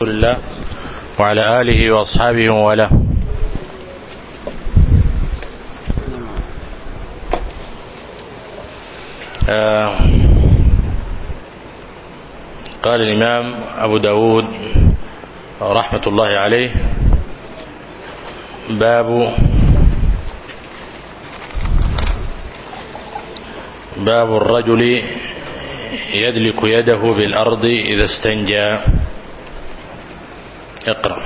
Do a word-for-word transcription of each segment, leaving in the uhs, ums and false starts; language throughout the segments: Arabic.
رسول الله وعلى آله وأصحابه وله. آه قال الإمام أبو داود رحمة الله عليه: باب باب الرجل يدلك يده بالأرض إذا استنجى. اقرأ.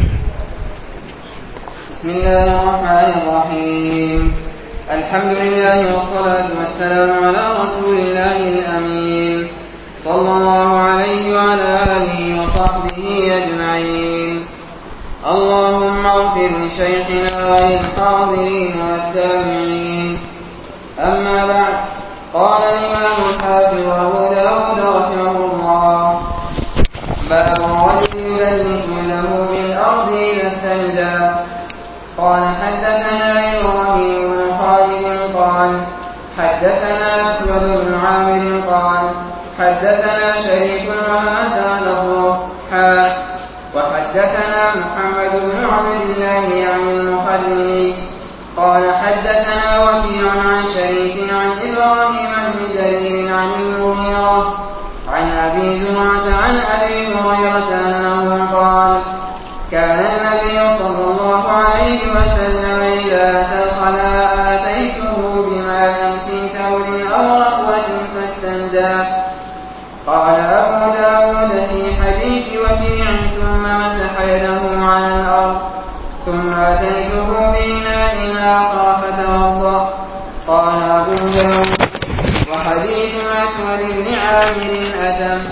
بسم الله الرحمن الرحيم. الحمد لله والصلاة والسلام على رسول الله الأمين صلى الله عليه وعلى آله وصحبه أجمعين. اللهم اغفر لشيخنا وللحاضرين والسامعين. أما بعد، قال الإمام الحافظ أبو داود رحمه الله: باب الرجل يدلك له بالأرض إذا استنجى. قال: حدثنا إبراهيم بن خالد قال: حدثنا أسود بن عامر قال: حدثنا شريك وهذا لفظه حا وحدثنا محمد بن عبد الله عن المخرمي قال: حدثنا وكيع عن شريك عن إبراهيم بن جرير عن المغيرة عن أبي زرعة عن أبي هريرة أنه قال: كان النبي صلى الله عليه وسلم إذا أتى الخلاء أتيته بماء في ثور أو رقوة فاستنجى. قال أبو داود في حديث وكيع: ثم مسح يده على الأرض ثم أتيته بإناء آخر فتوضأ. قال أبو داود: وحديث أسود بن عامر أتم.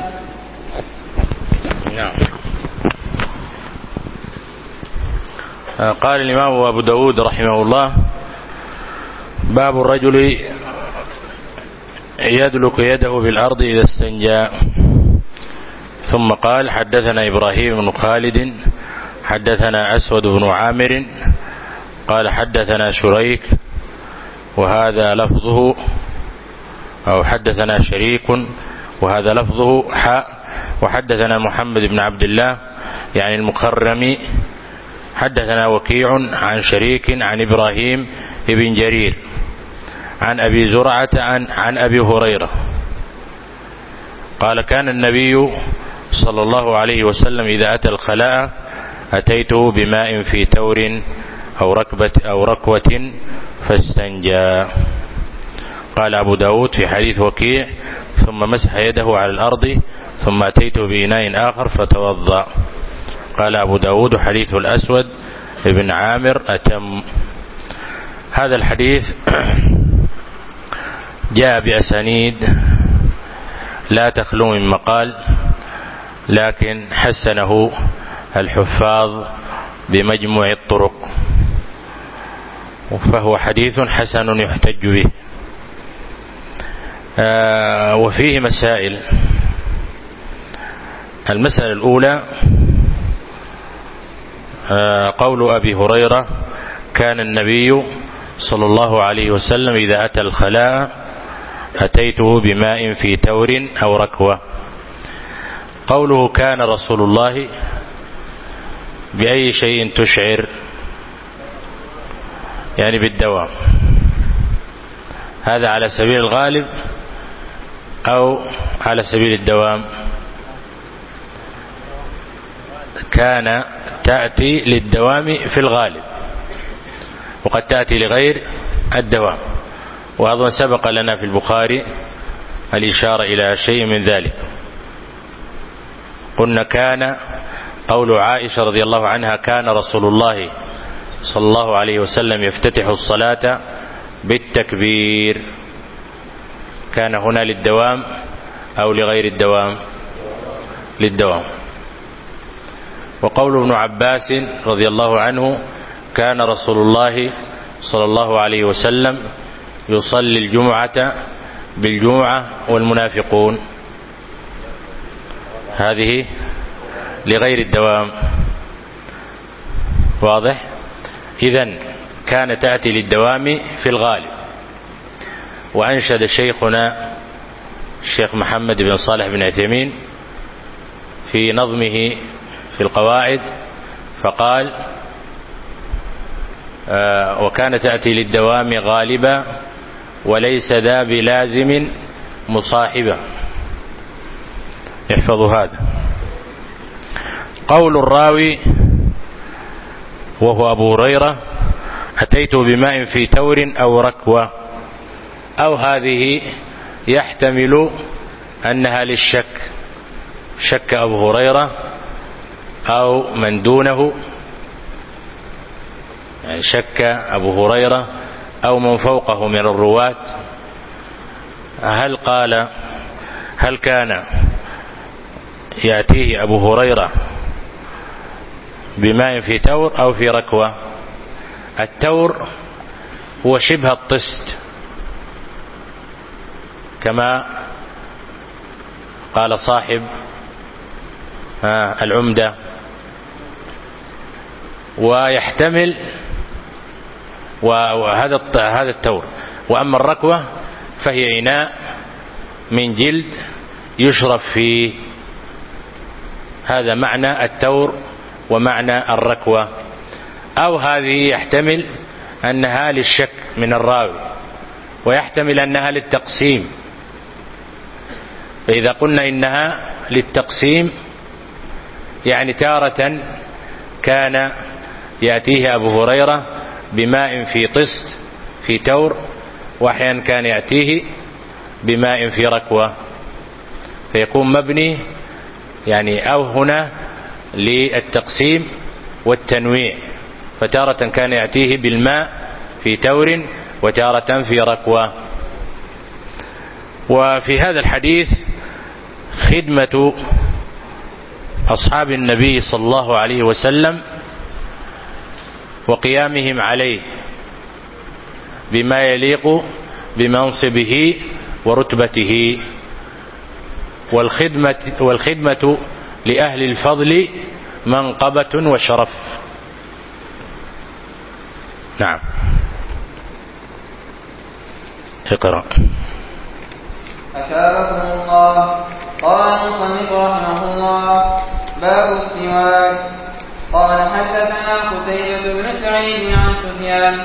نعم. قال الإمام أبو داود رحمه الله: باب الرجل يدلك يده بالأرض إذا استنجى. ثم قال: حدثنا إبراهيم بن خالد حدثنا أسود بن عامر قال: حدثنا شريك وهذا لفظه، أو حدثنا شريك وهذا لفظه حاء وحدثنا محمد بن عبد الله يعني المخرمي حدثنا وكيع عن شريك عن إبراهيم بن جرير عن أبي زرعة عن, عن أبي هريرة قال: كان النبي صلى الله عليه وسلم إذا أتى الخلاء أتيته بماء في تور أو ركبة أو ركوة فاستنجى. قال أبو داود في حديث وكيع: ثم مسح يده على الأرض ثم أتيته بإناء آخر فتوضأ. قال أبو داود: حديث الأسود بن عامر أتم. هذا الحديث جاء بأسانيد لا تخلو من مقال، لكن حسنه الحفاظ بمجموع الطرق، فهو حديث حسن يحتج به. آه وفيه مسائل. المسألة الأولى: آه قول أبي هريرة: كان النبي صلى الله عليه وسلم إذا أتى الخلاء أتيته بماء في تور أو ركوة. قوله كان رسول الله بأي شيء تشعر؟ يعني بالدوام. هذا على سبيل الغالب أو على سبيل الدوام؟ كان تأتي للدوام في الغالب، وقد تأتي لغير الدوام، وأظن سبق لنا في البخاري الإشارة إلى شيء من ذلك. قلنا كان قول عائشة رضي الله عنها: كان رسول الله صلى الله عليه وسلم يفتتح الصلاة بالتكبير. كان هنا للدوام أو لغير الدوام؟ للدوام. وقول ابن عباس رضي الله عنه: كان رسول الله صلى الله عليه وسلم يصلي الجمعة بالجمعة والمنافقون. هذه لغير الدوام. واضح؟ إذن كان تأتي للدوام في الغالب. وأنشد شيخنا الشيخ محمد بن صالح بن عثيمين في نظمه في في القواعد فقال آه وكان تأتي للدوام غالبا وليس ذا بلازم مصاحبة. احفظوا هذا. قول الراوي وهو أبو هريرة أتيت بماء في تور أو ركوة، أو هذه يحتمل أنها للشك، شك أبو هريرة أو من دونه، يعني شك أبو هريرة أو من فوقه من الرواة، هل قال هل كان يأتيه أبو هريرة بماء في تور أو في ركوة. التور هو شبه الطست كما قال صاحب العمدة، ويحتمل وهذا هذا التور. وأما الركوة فهي إناء من جلد يشرب فيه، هذا معنى التور ومعنى الركوة. أو هذه يحتمل أنها للشك من الراوي، ويحتمل أنها للتقسيم. فإذا قلنا إنها للتقسيم يعني تارة كان يأتيه أبو هريرة بماء في طست في تور، وأحيانا كان يأتيه بماء في ركوة، فيكون مبني يعني أو هنا للتقسيم والتنويع، فتارة كان يأتيه بالماء في تور وتارة في ركوة. وفي هذا الحديث خدمة أصحاب النبي صلى الله عليه وسلم وقيامهم عليه بما يليق بمنصبه ورتبته، والخدمة, والخدمة لأهل الفضل منقبة وشرف. نعم. اقرأ. أثابكم الله. قال المصنف رحمه الله: باب السواك. قال حدثنا قتيبة بن سعيد عن سفيان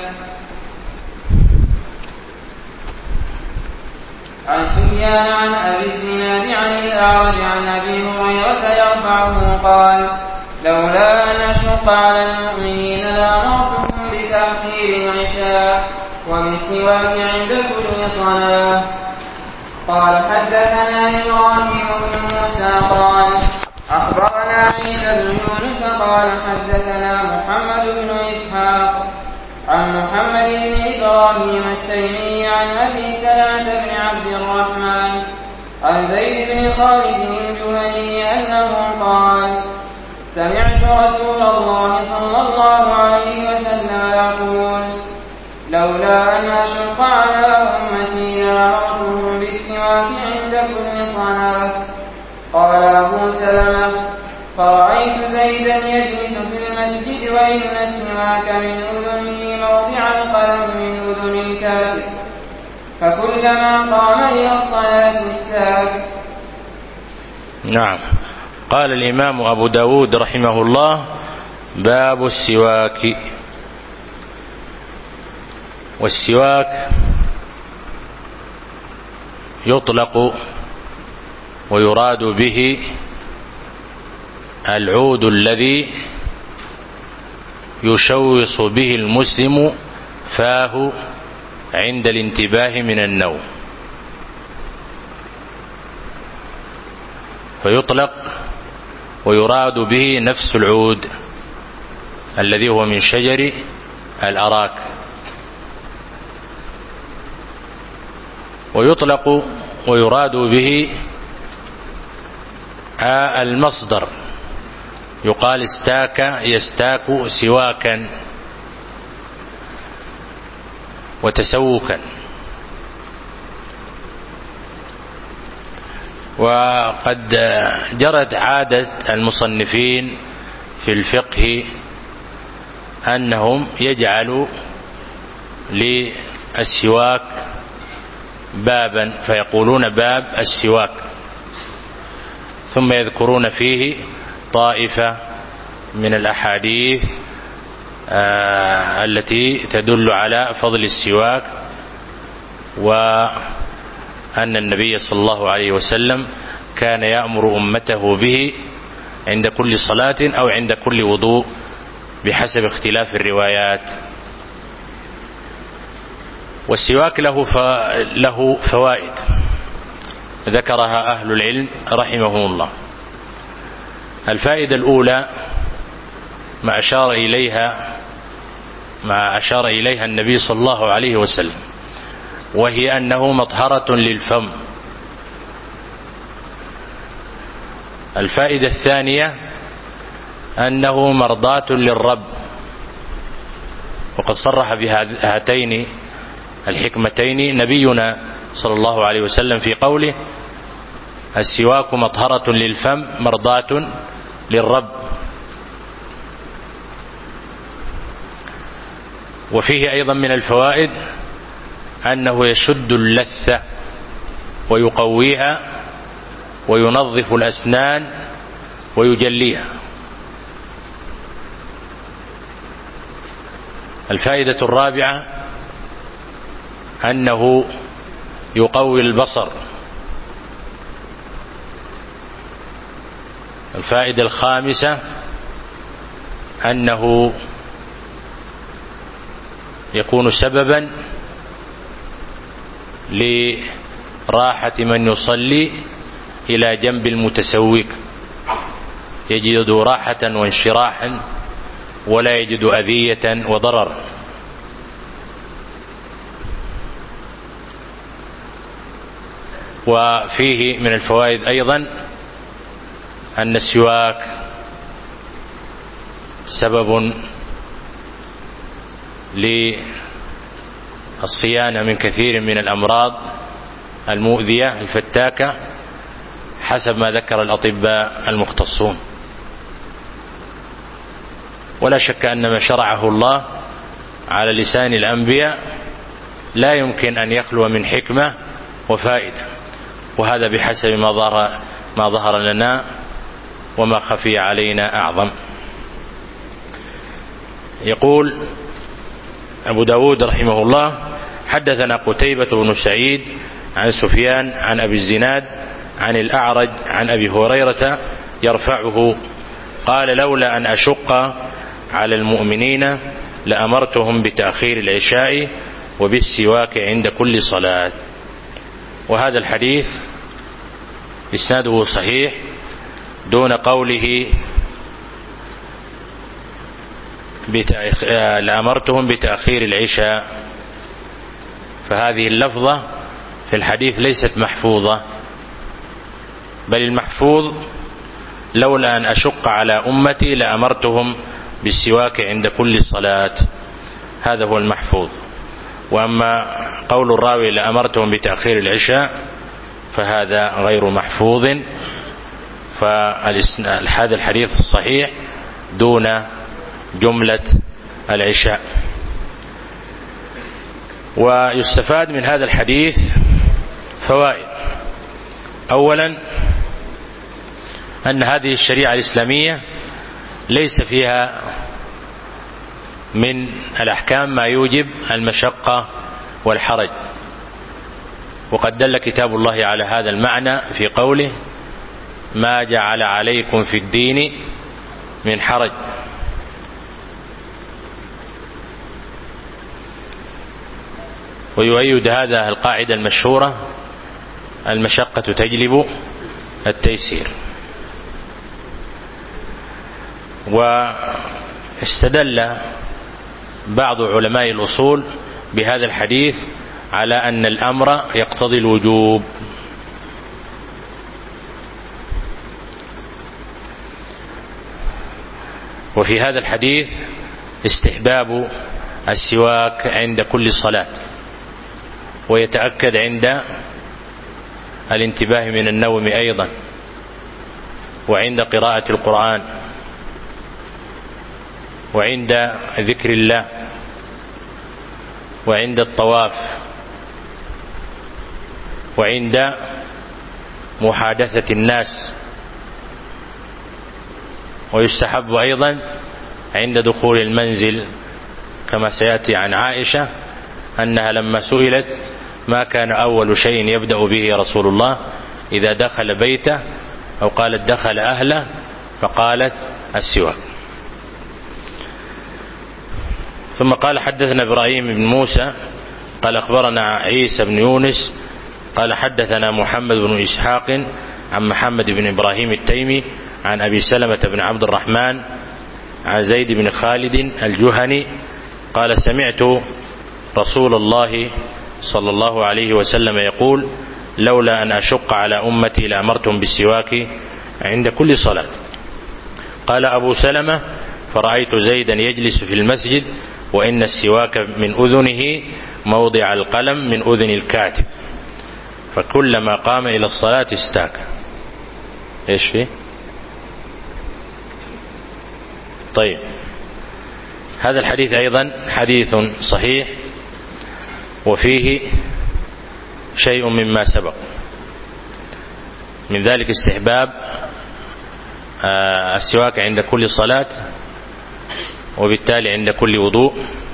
عن سفيان عن أبي الزناد عن الأعرج عن أبي هريرة يرفعه قال: لولا أن أشق على المؤمنين لأمرتهم بتأخير العشاء وبالسواك عند كل صلاة. قال حدثنا إبراهيم بن موسى قال أخبرنا عيسى بن يونس قال حدثنا محمد بن إسحاق عن محمد بن إبراهيم التيمي عن أبي سلمة بن عبد الرحمن عن زيد بن خالد الجهني أنه قال: سمعت رسول الله صلى الله عليه وسلم يقول: لولا أن أشق على أمتي لأمرتهم بالسواك عند كل صلاة. قال أبو سلمة: فرأيت زيدا يجلس في المسجد وإن السواك من أذنه موضع القلم من أذن الكاتب، فكلما قام إلى الصلاة استاك. نعم. قال الإمام أبو داود رحمه الله: باب السواك. والسواك يطلق ويراد به العود الذي يشوص به المسلم فاه عند الانتباه من النوم، فيطلق ويراد به نفس العود الذي هو من شجر الأراك. ويطلق ويراد به المصدر، يقال استاك يستاك سواكا وتسوكا. وقد جرت عادة المصنفين في الفقه أنهم يجعلوا للسواك بابا فيقولون باب السواك، ثم يذكرون فيه طائفة من الأحاديث التي تدل على فضل السواك، وأن النبي صلى الله عليه وسلم كان يأمر أمته به عند كل صلاة أو عند كل وضوء بحسب اختلاف الروايات. والسواك له له فوائد ذكرها أهل العلم رحمهم الله. الفائدة الأولى ما أشار إليها ما أشار إليها النبي صلى الله عليه وسلم، وهي أنه مطهرة للفم. الفائدة الثانية أنه مرضاة للرب، وقد صرح بهاتين الحكمتين نبينا صلى الله عليه وسلم في قوله: السواك مطهرة للفم مرضاة للرب. وفيه أيضا من الفوائد أنه يشد اللثة ويقويها وينظف الأسنان ويجليها. الفائدة الرابعة أنه يقوي البصر. الفائدة الخامسة أنه يكون سببا لراحة من يصلي إلى جنب المتسوق، يجد راحة وانشراحا ولا يجد أذية وضرر. وفيه من الفوائد أيضا أن السواك سبب للصيانة من كثير من الأمراض المؤذية الفتاكة حسب ما ذكر الأطباء المختصون. ولا شك أن ما شرعه الله على لسان الأنبياء لا يمكن أن يخلو من حكمة وفائدة، وهذا بحسب ما ظهر ما ظهر لنا وما خفي علينا أعظم. يقول أبو داود رحمه الله: حدثنا قتيبة بن سعيد عن سفيان عن أبي الزناد عن الأعرج عن أبي هريرة يرفعه قال: لولا أن أشق على المؤمنين لأمرتهم بتأخير العشاء وبالسواك عند كل صلاة. وهذا الحديث إسناده صحيح دون قوله لأمرتهم بتأخير العشاء، فهذه اللفظة في الحديث ليست محفوظة، بل المحفوظ: لولا أن أشق على أمتي لأمرتهم بالسواك عند كل صلاة. هذا هو المحفوظ. وأما قول الراوي لأمرتهم بتأخير العشاء فهذا غير محفوظ، فهذا الحديث الصحيح دون جملة العشاء. ويستفاد من هذا الحديث فوائد. أولا أن هذه الشريعة الإسلامية ليس فيها من الأحكام ما يوجب المشقة والحرج، وقد دل كتاب الله على هذا المعنى في قوله: ما جعل عليكم في الدين من حرج. ويؤيد هذا القاعدة المشهورة: المشقة تجلب التيسير. واستدل بعض علماء الأصول بهذا الحديث على أن الأمر يقتضي الوجوب. وفي هذا الحديث استحباب السواك عند كل صلاة، ويتأكد عند الانتباه من النوم أيضا، وعند قراءة القرآن، وعند ذكر الله، وعند الطواف، وعند محادثة الناس، ويستحب أيضا عند دخول المنزل، كما سيأتي عن عائشة أنها لما سئلت ما كان أول شيء يبدأ به رسول الله إذا دخل بيته أو قالت دخل أهله، فقالت السواك. ثم قال حدثنا إبراهيم بن موسى قال أخبرنا عيسى بن يونس قال حدثنا محمد بن إسحاق عن محمد بن إبراهيم التيمي عن أبي سلمة بن عبد الرحمن عن زيد بن خالد الجهني قال سمعت رسول الله صلى الله عليه وسلم يقول لولا أن أشق على أمتي لأمرتهم بالسواك عند كل صلاة. قال أبو سلمة فرأيت زيدا يجلس في المسجد وإن السواك من أذنه موضع القلم من أذن الكاتب، فكلما قام إلى الصلاة استاك. إيش فيه؟ طيب، هذا الحديث أيضا حديث صحيح وفيه شيء مما سبق، من ذلك استحباب السواك عند كل صلاة وبالتالي عند كل وضوء.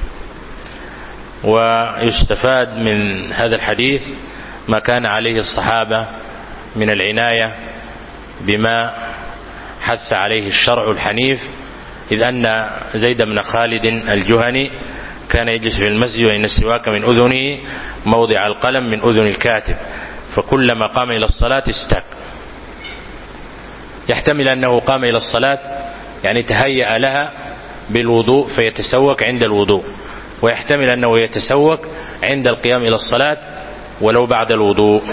ويستفاد من هذا الحديث ما كان عليه الصحابة من العناية بما حث عليه الشرع الحنيف، إذ أن زيد بن خالد الجهني كان يجلس في المسجد وإن السواك من أذنه موضع القلم من أذن الكاتب، فكلما قام إلى الصلاة استاك. يحتمل أنه قام إلى الصلاة يعني تهيأ لها بالوضوء فيتسوك عند الوضوء، ويحتمل أنه يتسوك عند القيام إلى الصلاة ولو بعد الوضوء.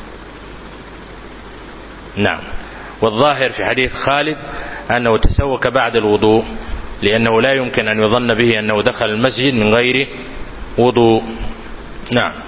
نعم، والظاهر في حديث خالد أنه تسوك بعد الوضوء، لأنه لا يمكن أن يظن به أنه دخل المسجد من غير وضوء. نعم.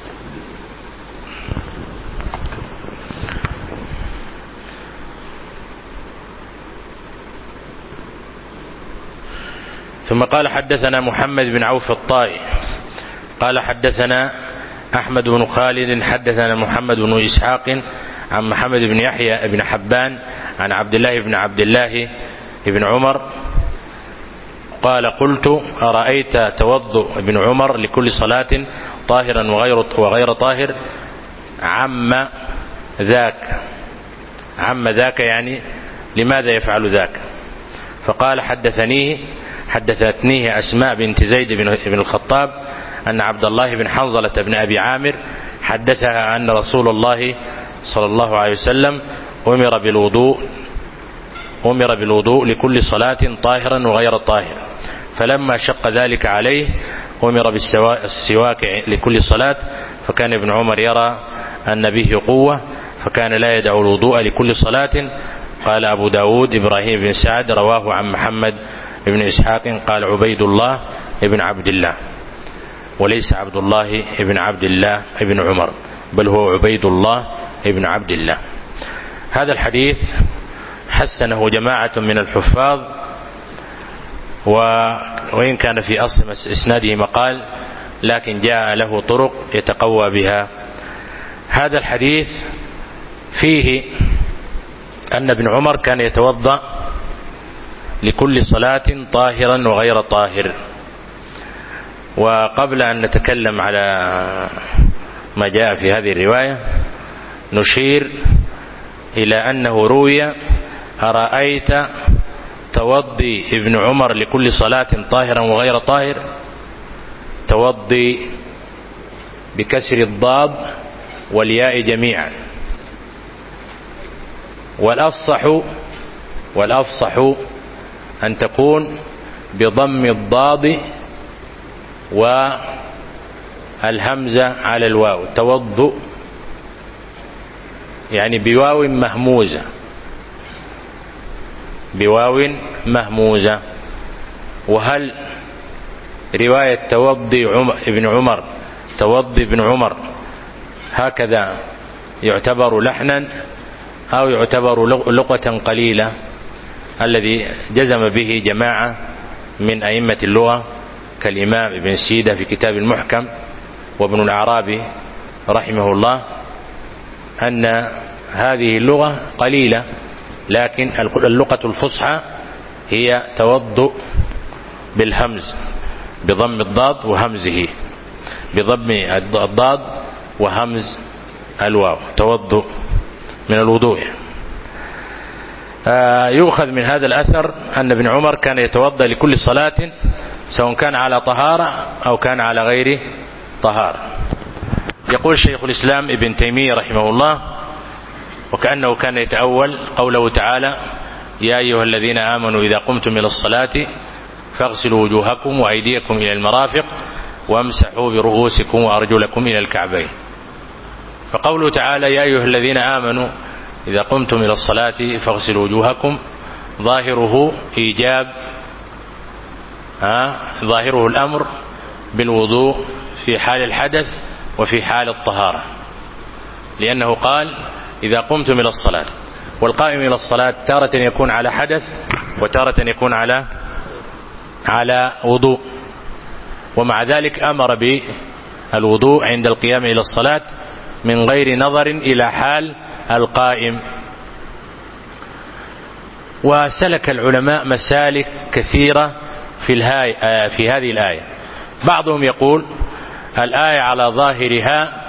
ثم قال حدثنا محمد بن عوف الطائي قال حدثنا أحمد بن خالد حدثنا محمد بن إسحاق عن محمد بن يحيى بن حبان عن عبد الله بن عبد الله بن عمر قال قلت أرأيت توضؤ ابن عمر لكل صلاة طاهرا وغير, وغير طاهر عم ذاك عم ذاك يعني لماذا يفعل ذاك؟ فقال حدثنيه حدثتنيه أسماء بنت زيد بن الخطاب أن عبد الله بن حنظلة بن أبي عامر حدثها أن رسول الله صلى الله عليه وسلم أمر بالوضوء أمر بالوضوء لكل صلاة طاهرا وغير طاهر، فلما شق ذلك عليه أمر بالسواك لكل صلاة، فكان ابن عمر يرى أن به قوة فكان لا يدع الوضوء لكل صلاة. قال أبو داود إبراهيم بن سعد رواه عن محمد بن إسحاق قال عبيد الله ابن عبد الله، وليس عبد الله ابن عبد الله ابن عمر، بل هو عبيد الله ابن عبد الله. هذا الحديث حسنه جماعة من الحفاظ، وإن كان في أصل إسناده مقال لكن جاء له طرق يتقوى بها. هذا الحديث فيه أن ابن عمر كان يتوضأ لكل صلاة طاهرا وغير طاهر. وقبل أن نتكلم على ما جاء في هذه الرواية نشير إلى أنه روي أرأيت توضي ابن عمر لكل صلاة طاهرا وغير طاهر، توضي بكسر الضاد والياء جميعا، والأفصح والأفصح أن تكون بضم الضاد والهمزة على الواو، توضؤ يعني بواو مهموزة بواو مهموزة. وهل رواية توضي عمر ابن عمر توضي ابن عمر هكذا يعتبر لحنا أو يعتبر لغة قليلة؟ الذي جزم به جماعة من أئمة اللغة كالإمام ابن سيدة في كتاب المحكم وابن الأعرابي رحمه الله أن هذه اللغة قليلة، لكن اللغة الفصحى هي توضؤ بالهمز بضم الضاد وهمزه، بضم الضاد وهمز الواو، توضؤ من الوضوء. آه يؤخذ من هذا الأثر أن ابن عمر كان يتوضأ لكل صلاة سواء كان على طهارة أو كان على غير طهارة. يقول شيخ الإسلام ابن تيمية رحمه الله: وكأنه كان يتأول قوله تعالى: يا أيها الذين آمنوا إذا قمتم إلى الصلاة فاغسلوا وجوهكم وأيديكم إلى المرافق وامسحوا برؤوسكم وأرجلكم إلى الكعبين. فقوله تعالى: يا أيها الذين آمنوا إذا قمتم إلى الصلاة فاغسلوا وجوهكم، ظاهره إيجاب، ظاهره الأمر بالوضوء في حال الحدث وفي حال الطهارة، لأنه قال: إذا قمتم إلى الصلاة، والقائم إلى الصلاة تارة يكون على حدث وتارة يكون على على وضوء، ومع ذلك أمر بالوضوء عند القيام إلى الصلاة من غير نظر إلى حال القائم. وسلك العلماء مسالك كثيرة في, في هذه الآية. بعضهم يقول الآية على ظاهرها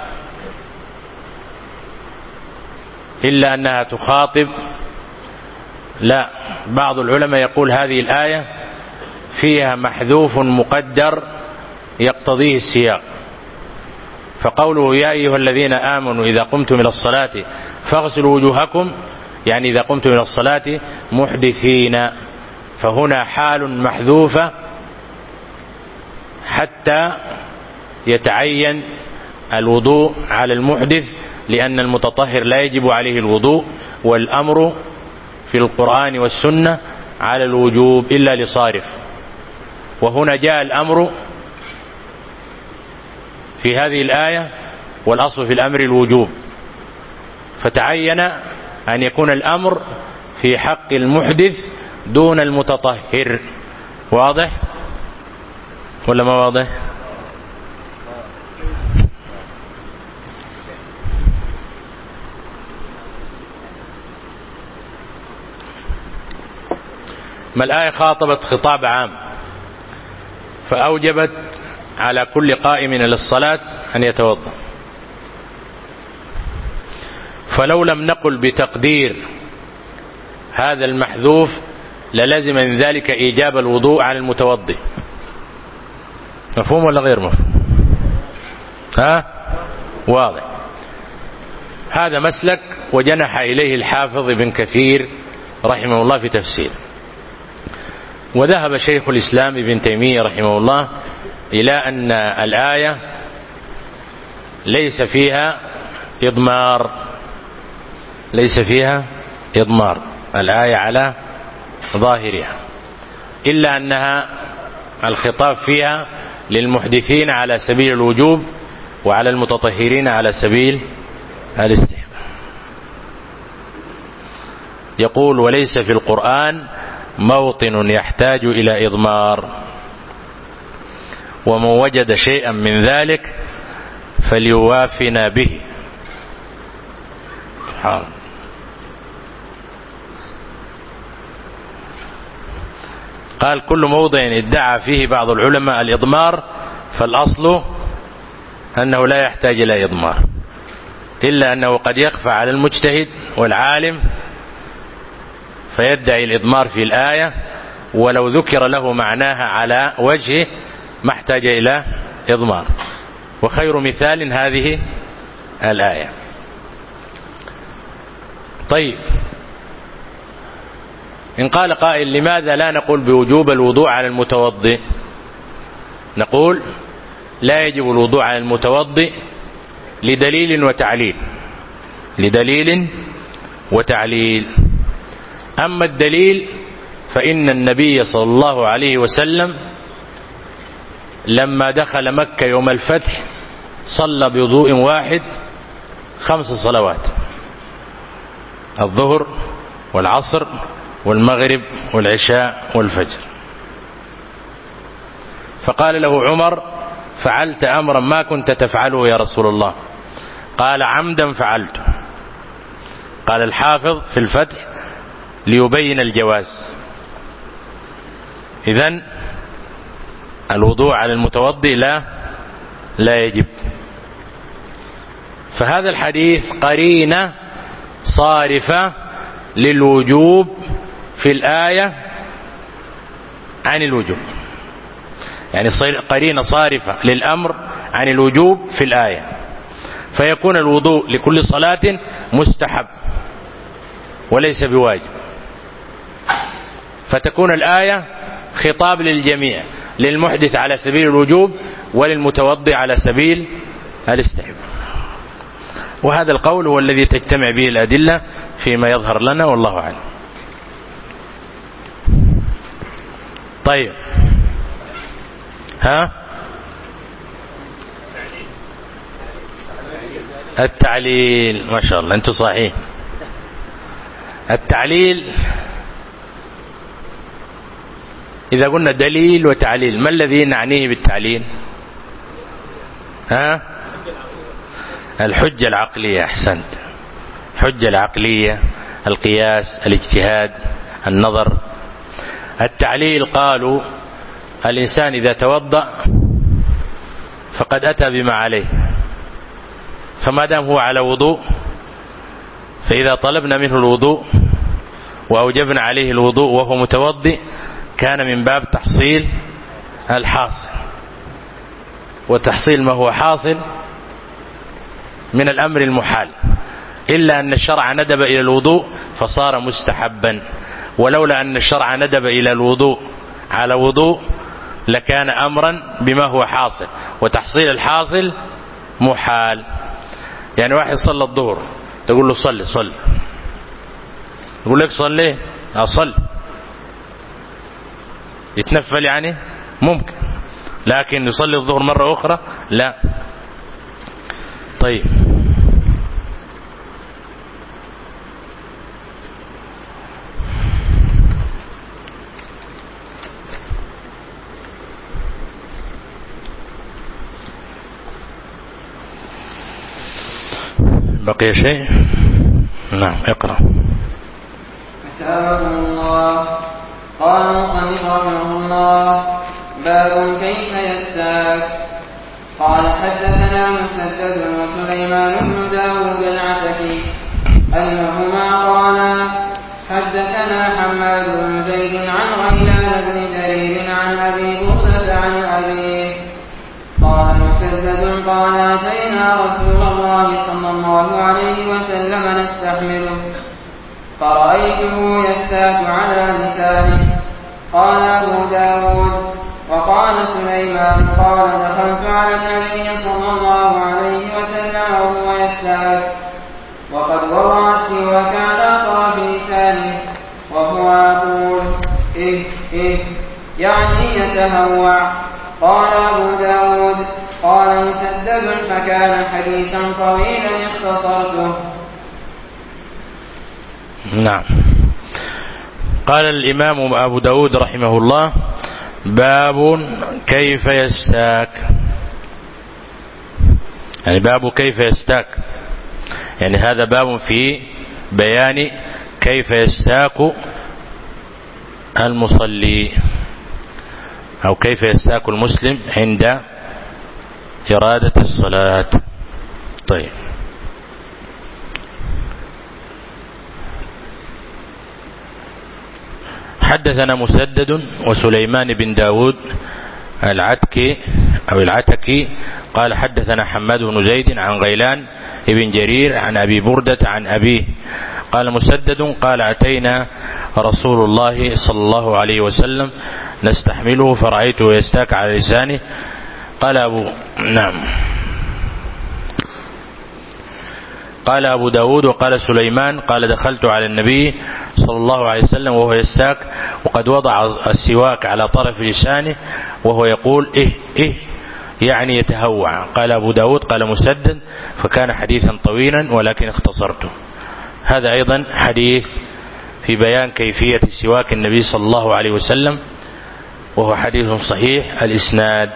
إلا أنها تخاطب، لا، بعض العلماء يقول هذه الآية فيها محذوف مقدر يقتضيه السياق، فقوله يا أيها الذين آمنوا إذا قمتم إلى الصلاة فاغسلوا وجوهكم، يعني إذا قمتم إلى الصلاة محدثين، فهنا حال محذوفة حتى يتعين الوضوء على المحدث، لأن المتطهر لا يجب عليه الوضوء، والأمر في القرآن والسنة على الوجوب إلا لصارف، وهنا جاء الأمر في هذه الآية والأصل في الأمر الوجوب، فتعين أن يكون الأمر في حق المحدث دون المتطهر. واضح ولا ما واضح؟ ما الآية خاطبت خطاب عام، فأوجبت على كل قائم للصلاة أن يتوضأ، فلو لم نقل بتقدير هذا المحذوف للزم من ذلك إيجاب الوضوء على المتوضئ. مفهوم ولا غير مفهوم؟ ها؟ واضح. هذا مسلك وجنح إليه الحافظ ابن كثير رحمه الله في تفسير. وذهب شيخ الإسلام ابن تيمية رحمه الله إلى أن الآية ليس فيها إضمار، ليس فيها إضمار الآية على ظاهرها، إلا أنها الخطاب فيها للمحدثين على سبيل الوجوب وعلى المتطهرين على سبيل الاستحباب. يقول وليس في القرآن موطن يحتاج إلى إضمار، ومن وجد شيئا من ذلك فليوافنا به. سبحان. قال كل موضع ادعى فيه بعض العلماء الإضمار فالأصل أنه لا يحتاج إلى إضمار، إلا أنه قد يخفى على المجتهد والعالم فيدعي الإضمار في الآية، ولو ذكر له معناها على وجهه ما احتاج إلى إضمار. وخير مثال هذه الآية. طيب، إن قال قائل لماذا لا نقول بوجوب الوضوء على المتوضئ؟ نقول لا يجب الوضوء على المتوضئ لدليل وتعليل، لدليل وتعليل. أما الدليل فإن النبي صلى الله عليه وسلم لما دخل مكة يوم الفتح صلى بوضوء واحد خمس صلوات: الظهر والعصر والمغرب والعشاء والفجر. فقال له عمر: فعلت أمرا ما كنت تفعله يا رسول الله؟ قال: عمدا فعلته. قال الحافظ في الفتح ليبين الجواز، إذن الوضوء على المتوضئ لا لا يجب. فهذا الحديث قرينة صارفة للوجوب في الآية عن الوجوب، يعني قرينة صارفة للأمر عن الوجوب في الآية، فيكون الوضوء لكل صلاة مستحب وليس بواجب، فتكون الآية خطاب للجميع، للمحدث على سبيل الوجوب وللمتوضئ على سبيل الاستحباب. وهذا القول هو الذي تجتمع به الأدلة فيما يظهر لنا، والله أعلم. طيب، ها التعليل، ما شاء الله أنتم صحيح. التعليل إذا قلنا دليل وتعليل، ما الذي نعنيه بالتعليل؟ ها الحجة العقلية. أحسنت، الحجة العقلية، القياس، الاجتهاد، النظر. التعليل قالوا الإنسان إذا توضأ فقد أتى بما عليه، فما دام هو على وضوء، فإذا طلبنا منه الوضوء وأوجبنا عليه الوضوء وهو متوضئ كان من باب تحصيل الحاصل، وتحصيل ما هو حاصل من الأمر المحال، إلا أن الشرع ندب إلى الوضوء فصار مستحبا، ولولا أن الشرع ندب إلى الوضوء على وضوء لكان أمرا بما هو حاصل، وتحصيل الحاصل محال. يعني واحد صلى الظهر تقول له صلي صلي، يقول لك صلي أصلي، يتنفل يعني ممكن، لكن يصلي الظهر مرة أخرى لا. طيب، بقي شيء؟ نعم، اقرأ. أتابكم الله. قال المصنف رحمه الله: باب كيف يستاك. قال حدثنا مسدد وسليمان بن داود العتكي أنهما قالا حدثنا حماد بن زيد عن غيلان بن جرير عن أبي بردة عن أبيه قال مسدد قال أتينا رسول الله صلى الله عليه وسلم نستحمله فرأيته يستاك على لسانه. قال أبو داود وقال سليمان قال دخلت على النبي صلى الله عليه وسلم وهو يستاك وقد وضع السواك على طرف لسانه وهو يقول إه إه يعني يتهوع. قال أبو داود قال مسدد فكان حديثا طويلا اختصرته. نعم. قال الإمام أبو داود رحمه الله: باب كيف يستاك، يعني باب كيف يستاك، يعني هذا باب في بيان كيف يستاك المصلي أو كيف يستاك المسلم عند إرادة الصلاة. طيب، حدثنا مسدد وسليمان بن داود العتكي أو العتكي قال حدثنا حماد بن زيد عن غيلان بن جرير عن أبي بردة عن أبيه قال مسدد قال أتينا رسول الله صلى الله عليه وسلم نستحمله فرأيته يستاك على لسانه. قال أبو نعم قال أبو داود وقال سليمان قال دخلت على النبي صلى الله عليه وسلم وهو يستاك وقد وضع السواك على طرف لسانه وهو يقول إيه إيه يعني يتهوع. قال أبو داود قال مسدد فكان حديثا طويلا ولكن اختصرته. هذا أيضا حديث في بيان كيفية سواك النبي صلى الله عليه وسلم وهو حديث صحيح الإسناد.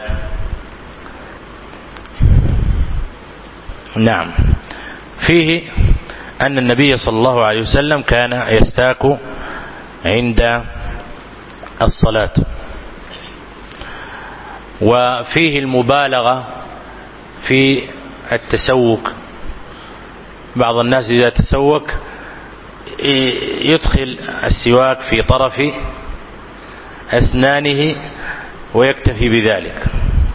نعم. فيه أن النبي صلى الله عليه وسلم كان يستاك عند الصلاة وفيه المبالغة في التسوك. بعض الناس إذا تسوك يدخل السواك في طرف أسنانه ويكتفي بذلك،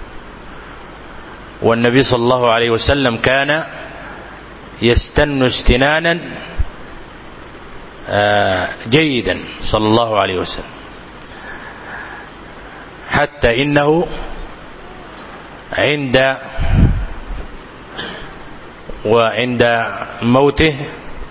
والنبي صلى الله عليه وسلم كان يستن استنانا جيدا صلى الله عليه وسلم، حتى إنه عند وعند موته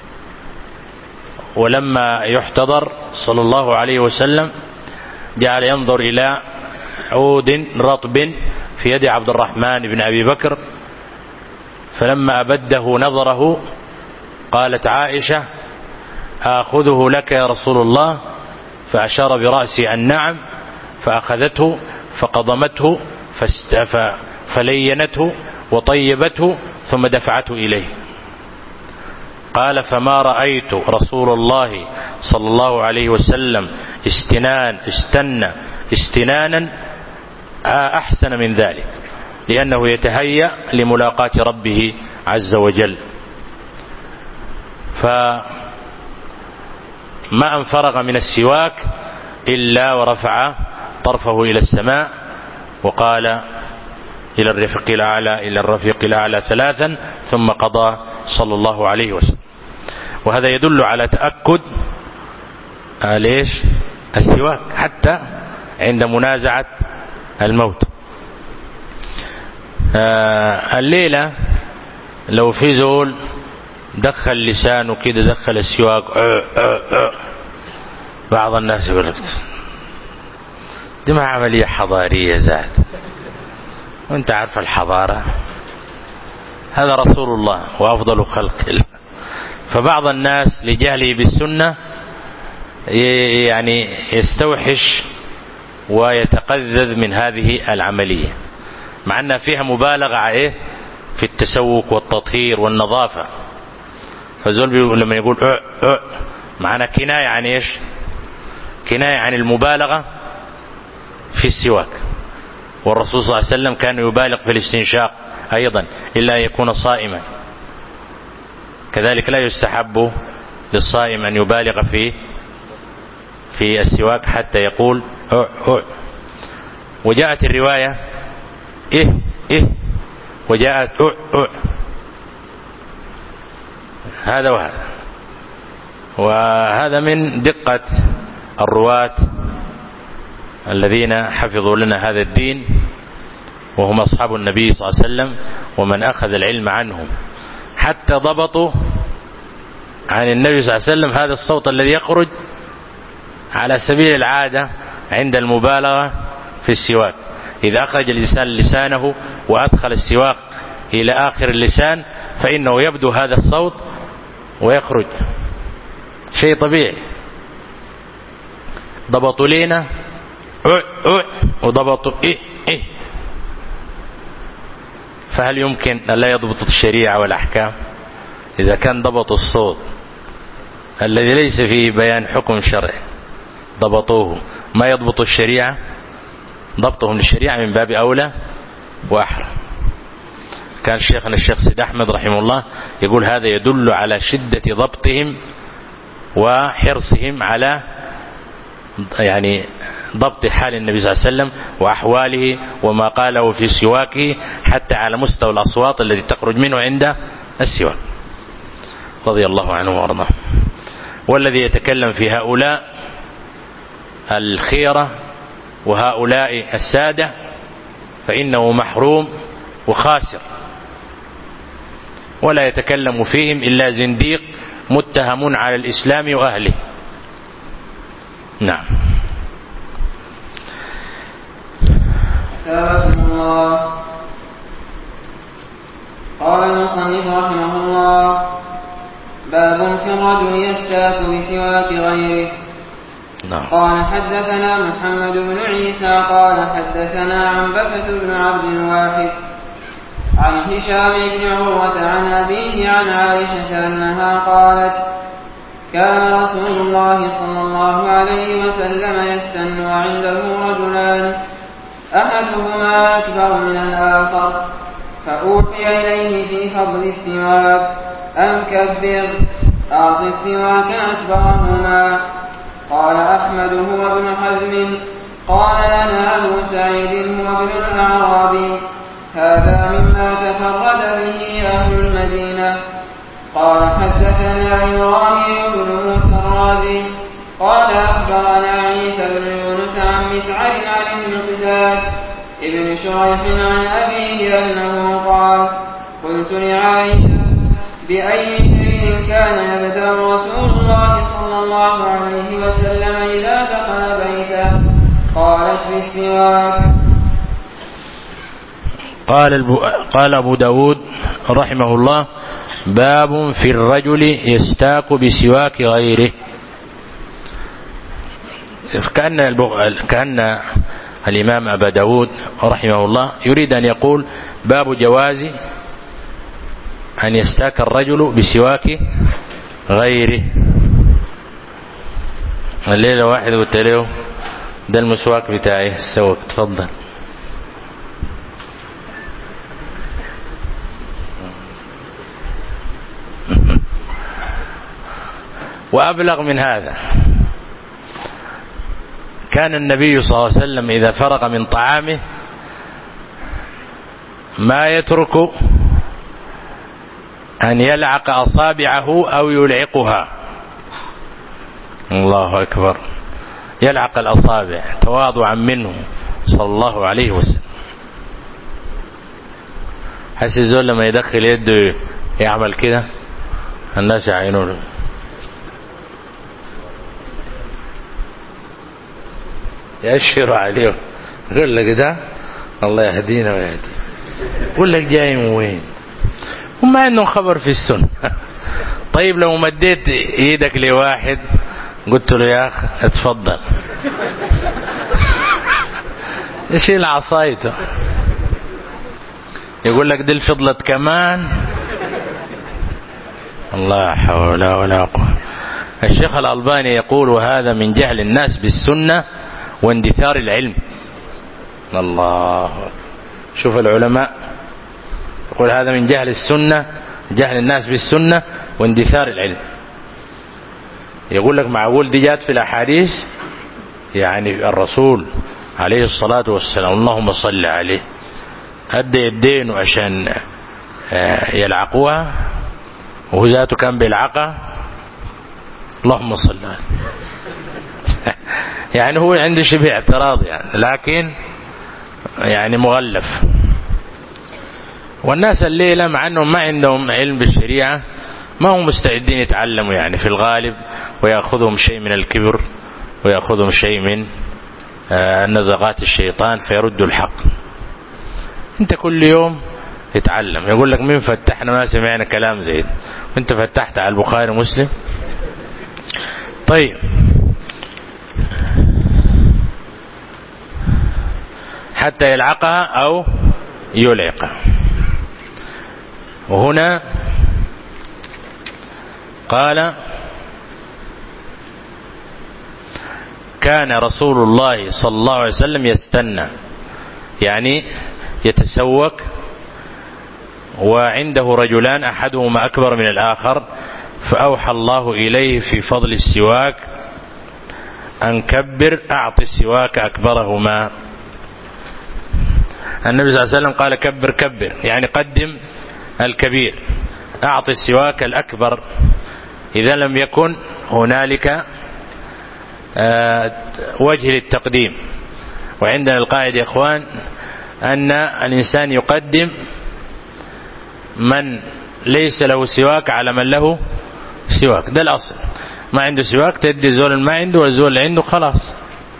ولما يحتضر صلى الله عليه وسلم جعل ينظر إلى عود رطب في يد عبد الرحمن بن أبي بكر، فلما أبده نظره قالت عائشة: آخذه لك يا رسول الله؟ فأشار برأسه أن نعم، فأخذته فقضمته فلينته وطيبته ثم دفعته إليه. قال: فما رأيت رسول الله صلى الله عليه وسلم استنان استنى استنانا أحسن من ذلك، لأنه يتهيأ لملاقاة ربه عز وجل. فما أن فرغ من السواك إلا ورفع طرفه إلى السماء وقال: إلى الرفيق الأعلى إلى الرفيق الأعلى ثلاثا، ثم قضى صلى الله عليه وسلم. وهذا يدل على تأكد ليش السواك حتى عند منازعة الموت. الليلة لو في زول دخل لسانه كده، دخل السواك أه أه أه، بعض الناس يقول لك دي ما عملية حضارية زاد، وانت عارف الحضارة هذا رسول الله وأفضل خلق الله. فبعض الناس لجهله بالسنة يعني يستوحش ويتقذذ من هذه العملية، مع أنها فيها مبالغة ايه في التسوق والتطهير والنظافة. فزول لما يقول أه أه معنى كناية عن ايش؟ كناية عن المبالغة في السواك. والرسول صلى الله عليه وسلم كان يبالغ في الاستنشاق أيضا إلا أن يكون صائما، كذلك لا يستحب للصائم أن يبالغ في في السواك حتى يقول أه أه. وجاءت الرواية إيه إيه، وجاءت أه أه، هذا وهذا. وهذا من دقة الرواة الذين حفظوا لنا هذا الدين، وهم أصحاب النبي صلى الله عليه وسلم ومن أخذ العلم عنهم، حتى ضبطوا عن النبي صلى الله عليه وسلم هذا الصوت الذي يخرج على سبيل العادة عند المبالغة في السواك. إذا أخرج الإنسان لسانه وأدخل السواك إلى آخر اللسان فإنه يبدو هذا الصوت ويخرج، شيء طبيعي. ضبطوا لنا أه أه وضبطوا إيه إيه، فهل يمكن أن لا يضبط الشريعة والأحكام؟ إذا كان ضبط الصوت الذي ليس فيه بيان حكم شرعي ضبطوه، ما يضبط الشريعة؟ ضبطهم للشريعة من باب أولى وأحرى. كان شيخنا الشيخ سيد أحمد رحمه الله يقول هذا يدل على شدة ضبطهم وحرصهم على يعني ضبط حال النبي صلى الله عليه وسلم وأحواله وما قاله في سواكه، حتى على مستوى الأصوات التي تخرج منه عند السواك، رضي الله عنه وارضاه. والذي يتكلم في هؤلاء الخيرة وهؤلاء السادة فإنه محروم وخاسر، ولا يتكلم فيهم إلا زنديق متهم على الإسلام وأهله. نعم. الله. قال المصنف رحمه الله: باب في الرجل يستاك بسواك غيره. نعم. قال حدثنا محمد بن عيسى قال حدثنا عنبسة بن عبد الواحد عن هشام بن عروة عن أبيه عن عائشة أنها قالت: كان رسول الله صلى الله عليه وسلم يستن وعنده رجلان أحدهما أكبر من الآخر، فأوحي إليه في فضل السواك أن كبر أعط السواك أكبرهما. قال أحمد هو ابن حزم. قال لنا أبو سعيد هو ابن الأعرابي. هذا مما تفرد به أهل المدينة. قال حدثنا إبراهيم بن موسى الرازي قال أخبرنا عيسى بن يونس عن مسعر عن المقداد ابن شريح عن أبيه أنه قال قلت لعائشة بأي شيء كان يبدأ رسول الله صلى الله عليه وسلم إذا دخل بيته؟ قالت بالسواك. قال, قال أبو داود رحمه الله باب في الرجل يستاك بسواك غيره. كأن, كأن الإمام أبا داود رحمه الله يريد أن يقول باب جواز أن يستاك الرجل بسواك غيره. الليلة واحد قلت له ده المسواك بتاعي السواك تفضل. وأبلغ من هذا كان النبي صلى الله عليه وسلم إذا فرغ من طعامه ما يترك أن يلعق أصابعه أو يلعقها. الله أكبر، يلعق الأصابع تواضعا منه صلى الله عليه وسلم. حس الزول لما يدخل يده يعمل كده الناس يعينونه. يأشر عليه يقول لك ده الله يهدينا ويهدي، يقول لك جاي من وين وما عنده خبر في السنة. طيب لو مديت ايدك لواحد قلت له يا اخ اتفضل يشيل عصايته يقول لك دي الفضلة كمان. الله حول ولا قوة. الشيخ الألباني يقول وهذا من جهل الناس بالسنة واندثار العلم. الله، شوف العلماء يقول هذا من جهل السنة، جهل الناس بالسنة واندثار العلم. يقول لك معقول دي جات في الأحاديث؟ يعني الرسول عليه الصلاة والسلام اللهم صل عليه هدى يدينه عشان يلعقوها وهو ذاته كان بيلعقها. اللهم صل عليه. يعني هو عنده شبه اعتراض يعني، لكن يعني مغلف. والناس الليلة مع أنهم ما عندهم علم بالشريعة ما هم مستعدين يتعلموا يعني في الغالب، ويأخذهم شيء من الكبر ويأخذهم شيء من نزغات الشيطان فيردوا الحق. انت كل يوم يتعلم. يقول لك مين فتحنا ما سمعنا كلام زيد وانت فتحت على البخاري ومسلم. طيب حتى يلعقها أو يلعقها. وهنا قال كان رسول الله صلى الله عليه وسلم يستنى، يعني يتسوك وعنده رجلان أحدهما أكبر من الآخر، فأوحى الله إليه في فضل السواك أن كبر أعط السواك أكبرهما. النبي صلى الله عليه وسلم قال كبر كبر، يعني قدم الكبير، أعط السواك الأكبر إذا لم يكن هنالك وجه للتقديم. وعندنا القاعدة يا إخوان أن الإنسان يقدم من ليس له سواك على من له سواك، ده الأصل. ما عنده سواك تدي زول ما عنده والزول اللي عنده خلاص.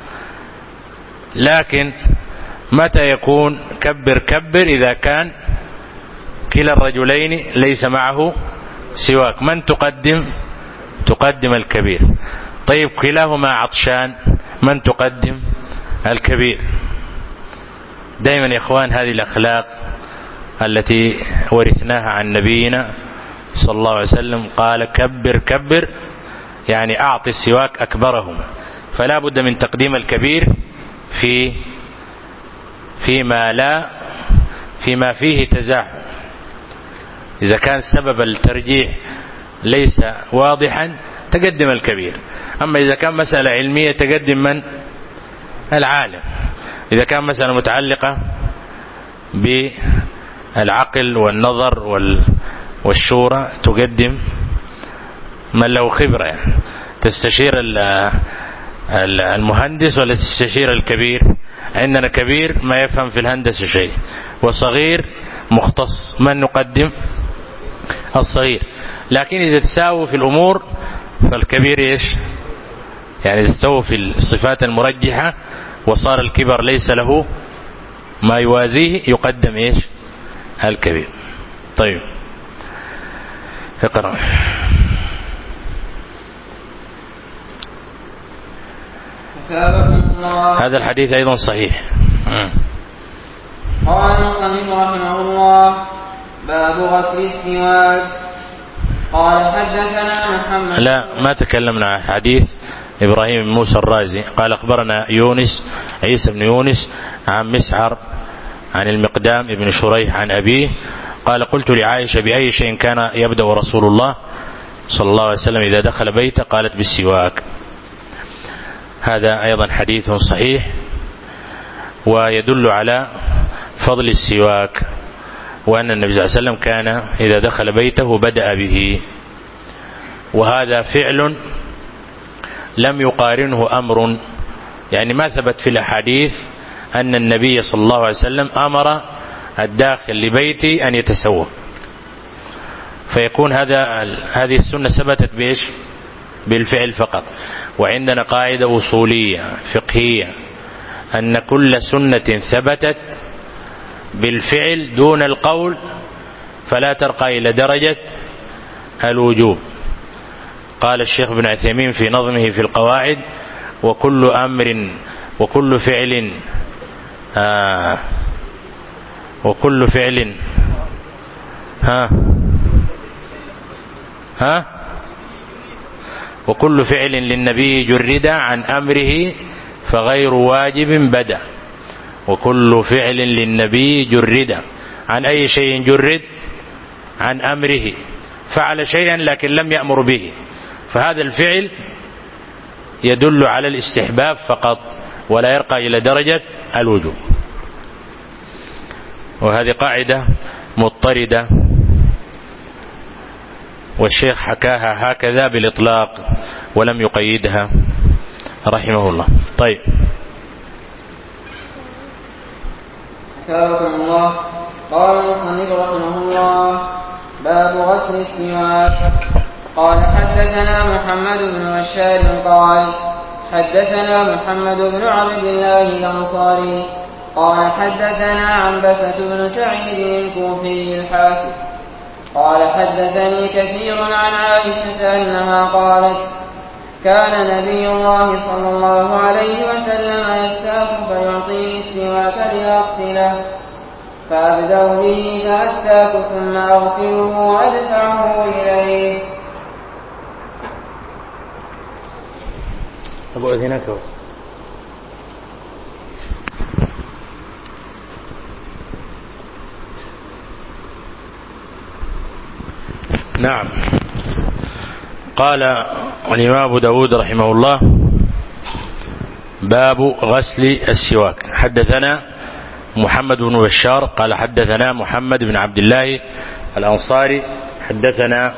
لكن متى يكون كبر كبر؟ إذا كان كلا الرجلين ليس معه سواك. من تقدم؟ تقدم الكبير. طيب كلاهما عطشان، من تقدم؟ الكبير. دائما يا إخوان هذه الأخلاق التي ورثناها عن نبينا صلى الله عليه وسلم. قال كبر كبر، يعني أعطي السواك أكبرهما. فلا بد من تقديم الكبير في فيما لا فيما فيه تزاحم. إذا كان سبب الترجيح ليس واضحا تقدم الكبير، أما إذا كان مسألة علمية تقدم من؟ العالم. إذا كان مسألة متعلقة بالعقل والنظر والشورى تقدم من له خبرة، يعني تستشير المهندس ولا تستشير الكبير؟ عندنا كبير ما يفهم في الهندسة شيء وصغير مختص، من نقدم؟ الصغير. لكن إذا تساووا في الأمور فالكبير إيش؟ يعني إذا تساووا في الصفات المرجحة وصار الكبر ليس له ما يوازيه يقدم إيش؟ الكبير. طيب اقرأ. هذا الحديث أيضا صحيح. قال المصنف رحمه الله: باب غسل السواك. قال حدثنا محمد. لا، ما تكلمنا عن حديث إبراهيم بن موسى الرازي قال أخبرنا يونس عيسى بن يونس عن مسعر عن المقدام بن شريح عن أبيه قال: قلت لعائشة: بأي شيء كان يبدأ رسول الله صلى الله عليه وسلم إذا دخل بيته؟ قالت: بالسواك. هذا أيضا حديث صحيح ويدل على فضل السواك، وأن النبي صلى الله عليه وسلم كان إذا دخل بيته بدأ به، وهذا فعل لم يقارنه أمر، يعني ما ثبت في الأحاديث أن النبي صلى الله عليه وسلم أمر الداخل لبيته أن يتسوق، فيكون هذا هذه السنة ثبتت بإيش؟ بالفعل فقط. وعندنا قاعدة أصولية فقهية أن كل سنة ثبتت بالفعل دون القول فلا ترقى إلى درجة الوجوب. قال الشيخ ابن عثيمين في نظمه في القواعد: وكل أمر وكل فعل آه وكل فعل ها ها وكل فعل للنبي جرد عن أمره فغير واجب بدأ. وكل فعل للنبي جرد عن أي شيء جرد؟ عن أمره، فعل شيئا لكن لم يأمر به، فهذا الفعل يدل على الاستحباب فقط ولا يرقى إلى درجة الوجوب. وهذه قاعدة مضطردة، والشيخ حكاها هكذا بالإطلاق ولم يقيدها رحمه الله. طيب. حفظكم الله. قال المصنف رحمه الله: باب غسل السواك. قال حدثنا محمد بن بشار قال حدثنا محمد بن عبد الله الأنصاري قال حدثنا عنبسة بن سعيد الكوفي الحاسب قال حدثني كثير عن عائشة أنها قالت: كان نبي الله صلى الله عليه وسلم يستاك فيعطيني السواك لأغسله، فأبدأ به فأستاك ثم أغسله وأدفعه إليه. أبو أذنك. نعم. قال الإمام أبو داود رحمه الله: باب غسل السواك. حدثنا محمد بن بشار قال حدثنا محمد بن عبد الله الأنصاري حدثنا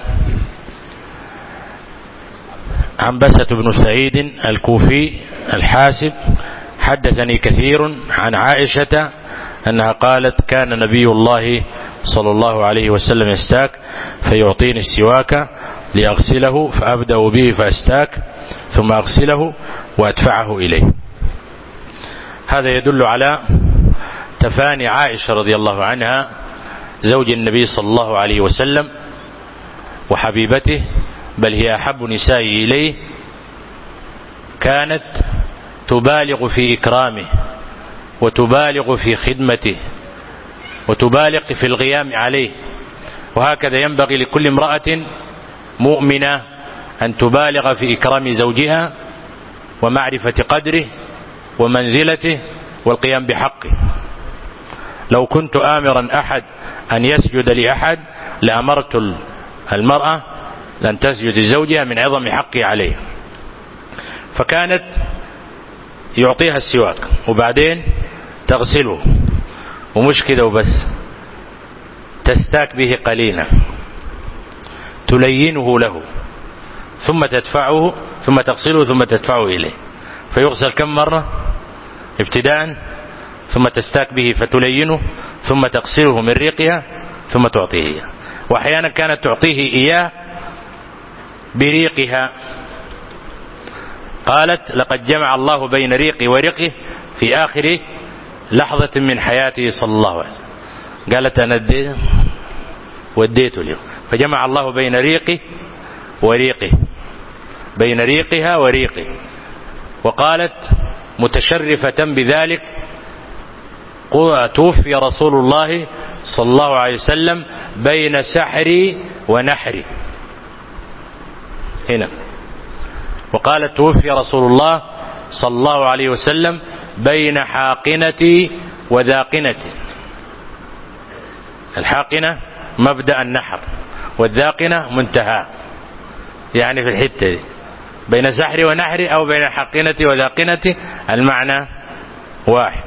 عنبسة بن سعيد الكوفي الحاسب حدثني كثير عن عائشة أنها قالت: كان نبي الله صلى الله عليه وسلم يستاك فيعطيني السواك لأغسله، فأبدأ به فأستاك ثم أغسله وأدفعه إليه. هذا يدل على تفاني عائشة رضي الله عنها زوج النبي صلى الله عليه وسلم وحبيبته، بل هي أحب نسائه إليه، كانت تبالغ في إكرامه وتبالغ في خدمته وتبالغ في القيام عليه. وهكذا ينبغي لكل امرأة مؤمنة أن تبالغ في إكرام زوجها ومعرفة قدره ومنزلته والقيام بحقه. لو كنت آمرا أحد أن يسجد لأحد لأمرت المرأة لن تسجد لزوجها من عظم حقه عليه. فكانت يعطيها السواك وبعدين تغسله، ومش كده وبس، تستاك به قليلا تلينه له ثم تدفعه ثم تغسله ثم تدفعه إليه، فيغسل كم مرة ابتداء، ثم تستاك به فتلينه ثم تغسله من ريقها ثم تعطيه إياه. وأحيانا كانت تعطيه إياه بريقها. قالت لقد جمع الله بين ريقي وريقه في آخر لحظة من حياته صلى الله عليه وسلم. قالت أنا اديته وديته اليوم، فجمع الله بين ريقه وريقه، بين ريقها وريقه. وقالت متشرفة بذلك توفي رسول الله صلى الله عليه وسلم بين سحري ونحري هنا. وقالت توفي رسول الله صلى الله عليه وسلم بين حاقنتي وذاقنتي. الحاقنة مبدأ النحر والذاقنة منتهى، يعني في الحتة دي بين سحري ونحري أو بين حاقنتي وذاقنتي المعنى واحد.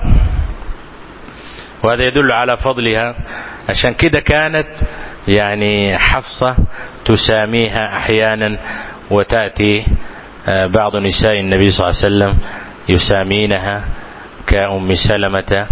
وهذا يدل على فضلها. عشان كده كانت يعني حفصة تساميها أحيانا، وتأتي بعض نساء النبي صلى الله عليه وسلم يسامينها كأم سلمة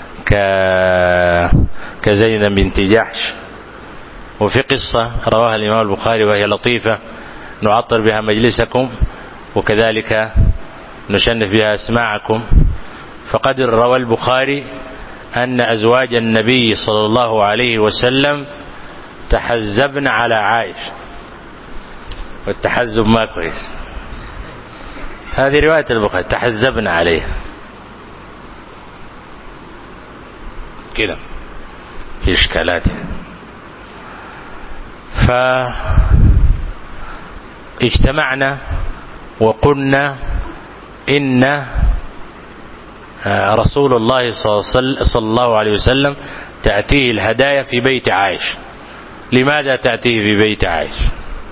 كزينب بنت جحش. وفي قصة رواها الإمام البخاري وهي لطيفة نعطر بها مجلسكم وكذلك نشنف بها أسماعكم. فقد روى البخاري أن أزواج النبي صلى الله عليه وسلم تحزبن على عائشة، والتحزب ما كويس، هذه رواية البخاري، تحزبن عليها كده في إشكالات. فاجتمعنا وقلنا إن رسول الله صلى الله عليه وسلم تأتيه الهدايا في بيت عائشة. لماذا تأتيه في بيت عائشة؟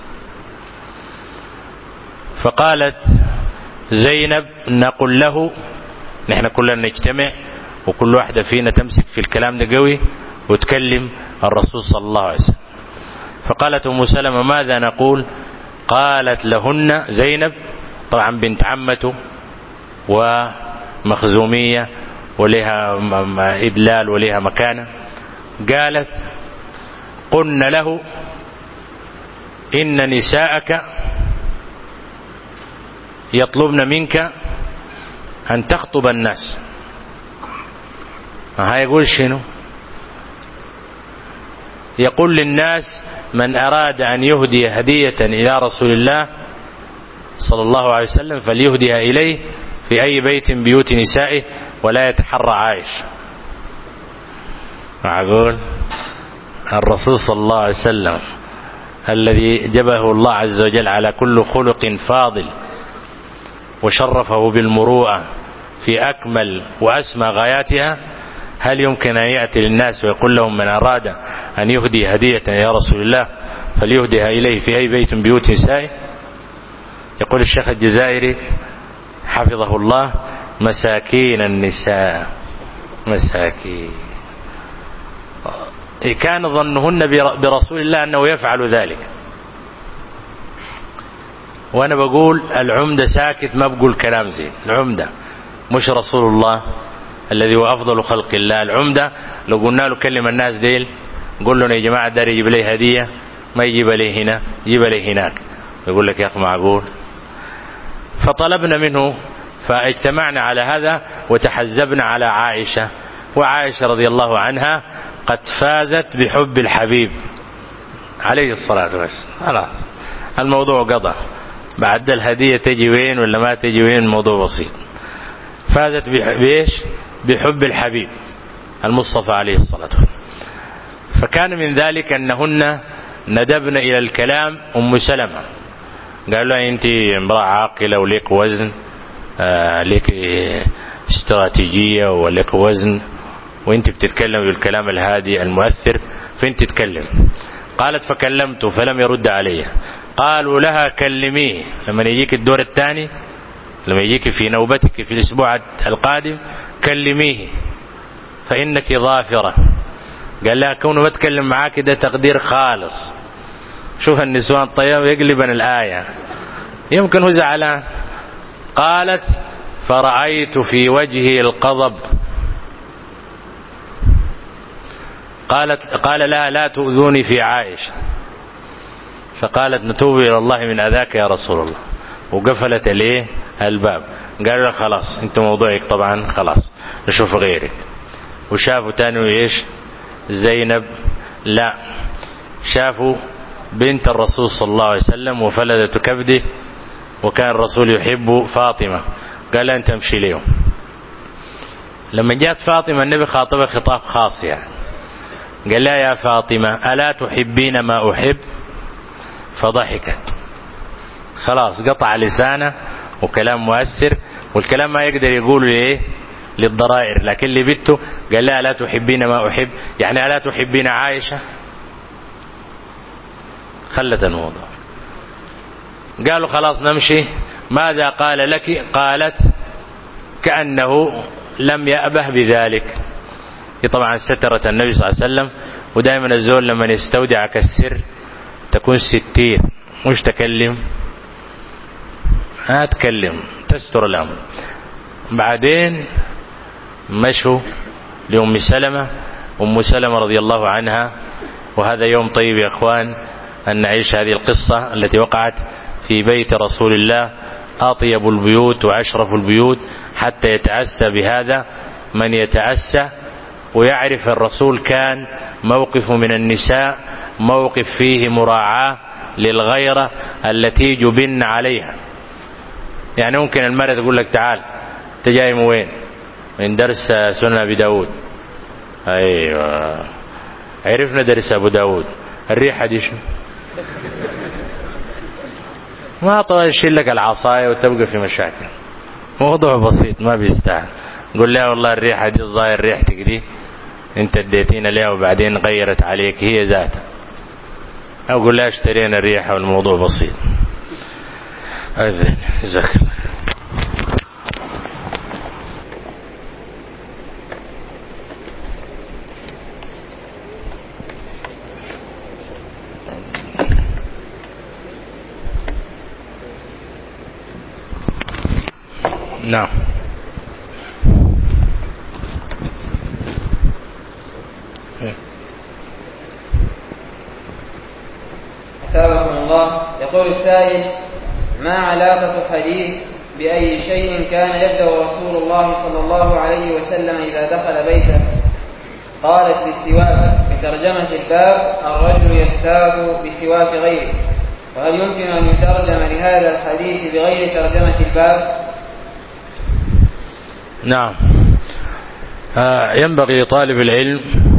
فقالت زينب نقول له، نحن كلنا نجتمع وكل واحدة فينا تمسك في الكلام ده قوي وتكلم الرسول صلى الله عليه وسلم. فقالت أم سلمة ماذا نقول؟ قالت لهن زينب، طبعا بنت عمته ومخزومية ولها إدلال ولها مكانة، قالت قلنا له إن نساءك يطلبن منك أن تخطب الناس. ها يقول شنو؟ يقول للناس من أراد أن يهدي هدية إلى رسول الله صلى الله عليه وسلم فليهديها إليه في أي بيت من بيوت نسائه ولا يتحرى عائشة. معقول الرسول صلى الله عليه وسلم الذي جبه الله عز وجل على كل خلق فاضل وشرفه بالمروءة في أكمل وأسمى غاياتها، هل يمكن أن يأتي للناس ويقول لهم من أراد أن يهدي هدية يا رسول الله فليهديها إليه في أي بيت من بيوت نسائه؟ يقول الشيخ الجزائري حفظه الله مساكين النساء، مساكين كان ظنهن برسول الله أنه يفعل ذلك. وأنا بقول العمدة ساكت، ما بقول كلام زين. العمدة مش رسول الله الذي هو أفضل خلق الله. العمدة لو قلنا له كلم الناس ديل قول لهم يا جماعة دار يجيب لي هدية، ما يجيب لي هنا، يجيب لي هناك، يقول لك يا أخي معقول. فطلبنا منه فاجتمعنا على هذا وتحزبنا على عائشة. وعائشة رضي الله عنها قد فازت بحب الحبيب عليه الصلاة والسلام. خلاص الموضوع قضى، بعد الهدية تجي وين ولا ما تجي وين الموضوع بسيط. فازت بإيش؟ بحب الحبيب المصطفى عليه الصلاة والسلام. فكان من ذلك أنهن ندبن إلى الكلام أم سلمة، قال له أنت امرأة عاقلة وليك وزن، آه ليك استراتيجية وليك وزن وانت بتتكلم بالكلام الهادي المؤثر فانت تتكلم. قالت فكلمته فلم يرد علي. قالوا لها كلميه لما يجيك الدور الثاني، لما يجيك في نوبتك في الأسبوع القادم كلميه فإنك ظافرة. قال لها كونه بتكلم معاك ده تقدير خالص. شوف النسوان طيب يقلبن الآية، يمكن هو زعلان. قالت فرأيت في وجهه الغضب. قالت قال لا لا تؤذوني في عائشة. فقالت نتوب إلى الله من أذاك يا رسول الله، وقفلت عليه الباب. قال له خلاص انت موضوعك طبعا خلاص نشوف غيرك. وشافوا تاني ايش؟ زينب لا، شافوا بنت الرسول صلى الله عليه وسلم وفلذة كبده، وكان الرسول يحب فاطمة. قال انت امشي ليهم. لما جاءت فاطمة النبي خاطبها خطاب خاص يعني، قال لها يا فاطمة ألا تحبين ما أحب؟ فضحكت. خلاص قطع لسانه وكلام مؤثر، والكلام ما يقدر يقوله ليه للضرائر، لكن اللي بيته قال لها ألا تحبين ما أحب، يعني ألا تحبين عائشة؟ خلت الموضوع. قالوا خلاص نمشي. ماذا قال لك؟ قالت كأنه لم يأبه بذلك. طبعا سترة النبي صلى الله عليه وسلم، ودائما الزول لما يستودعك السر تكون ستير مش تكلم، ها تكلم تستر الأمر. بعدين مشوا لأم سلمة. أم سلمة رضي الله عنها، وهذا يوم طيب يا أخوان أن نعيش هذه القصة التي وقعت في بيت رسول الله، أطيب البيوت وأشرف البيوت، حتى يتأسى بهذا من يتأسى ويعرف الرسول كان موقف من النساء موقف فيه مراعاة للغيرة التي جبن عليها. يعني ممكن المرأة تقول لك تعال تجاي من وين؟ من درس سنن أبي داود. أيوة عرفنا درس أبو داود، الريحة دي شو؟ ما طبعا يشيل لك العصاية وتبقى في مشاكل. موضوع بسيط ما بيستاهل. قول لها والله الريحة دي الظاهر ريحتك دي انت اديتينا لها وبعدين غيرت عليك هي ذاتها، او قول لها اشترينا الريحة والموضوع بسيط. أذن جزاك الله. نعم. أثابكم الله. يقول السائل: ما علاقة حديث بأي شيء كان يبدأ رسول الله صلى الله عليه وسلم إذا دخل بيته؟ قالت بالسواك بترجمة الباب: الرجل يستاك بسواك غيره. وهل يمكن أن يترجم لهذا الحديث بغير ترجمة الباب؟ نعم. آه ينبغي لطالب العلم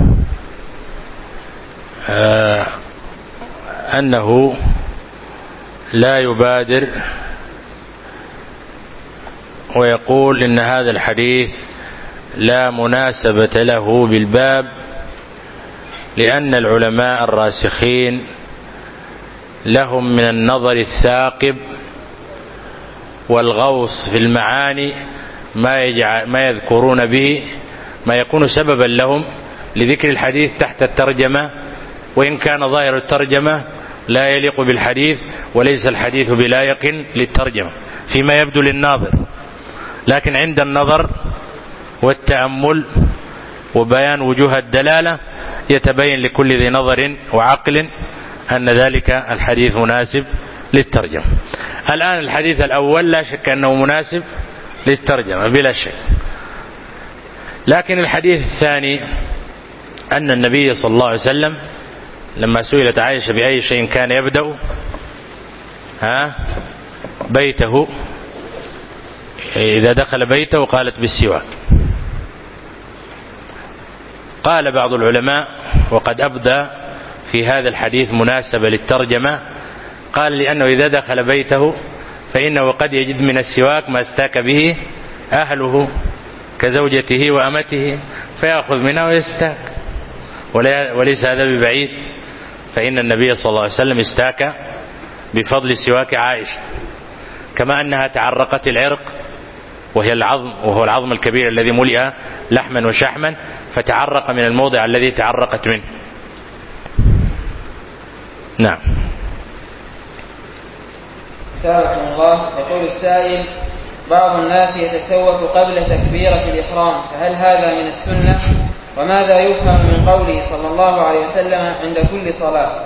آه أنه لا يبادر ويقول إن هذا الحديث لا مناسبة له بالباب، لأن العلماء الراسخين لهم من النظر الثاقب والغوص في المعاني ما, يجع ما يذكرون به ما يكون سببا لهم لذكر الحديث تحت الترجمة، وإن كان ظاهر الترجمة لا يليق بالحديث، وليس الحديث بلائق للترجمة فيما يبدو للناظر، لكن عند النظر والتأمل وبيان وجوه الدلالة يتبين لكل ذي نظر وعقل أن ذلك الحديث مناسب للترجمة. الآن الحديث الأول لا شك أنه مناسب للترجمة بلا شك، لكن الحديث الثاني أن النبي صلى الله عليه وسلم لما سئلت عائشة بأي شيء كان يبدأ ها بيته إذا دخل بيته قالت بالسواك. قال بعض العلماء وقد أبدى في هذا الحديث مناسبة للترجمة، قال لأنه إذا دخل بيته فإنه قد يجد من السواك ما استاك به أهله كزوجته وأمته، فيأخذ منها ويستاك، وليس هذا ببعيد، فإن النبي صلى الله عليه وسلم استاك بفضل سواك عائشة، كما أنها تعرقت العرق وهي العظم، وهو العظم الكبير الذي ملئ لحما وشحما، فتعرق من الموضع الذي تعرقت منه. نعم. أثابكم الله. يقول السائل: بعض الناس يتسوق قبل تكبيرة الإحرام، فهل هذا من السنة؟ وماذا يفهم من قوله صلى الله عليه وسلم عند كل صلاة؟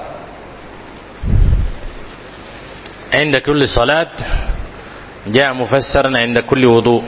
عند كل صلاة جاء مفسرا عند كل وضوء،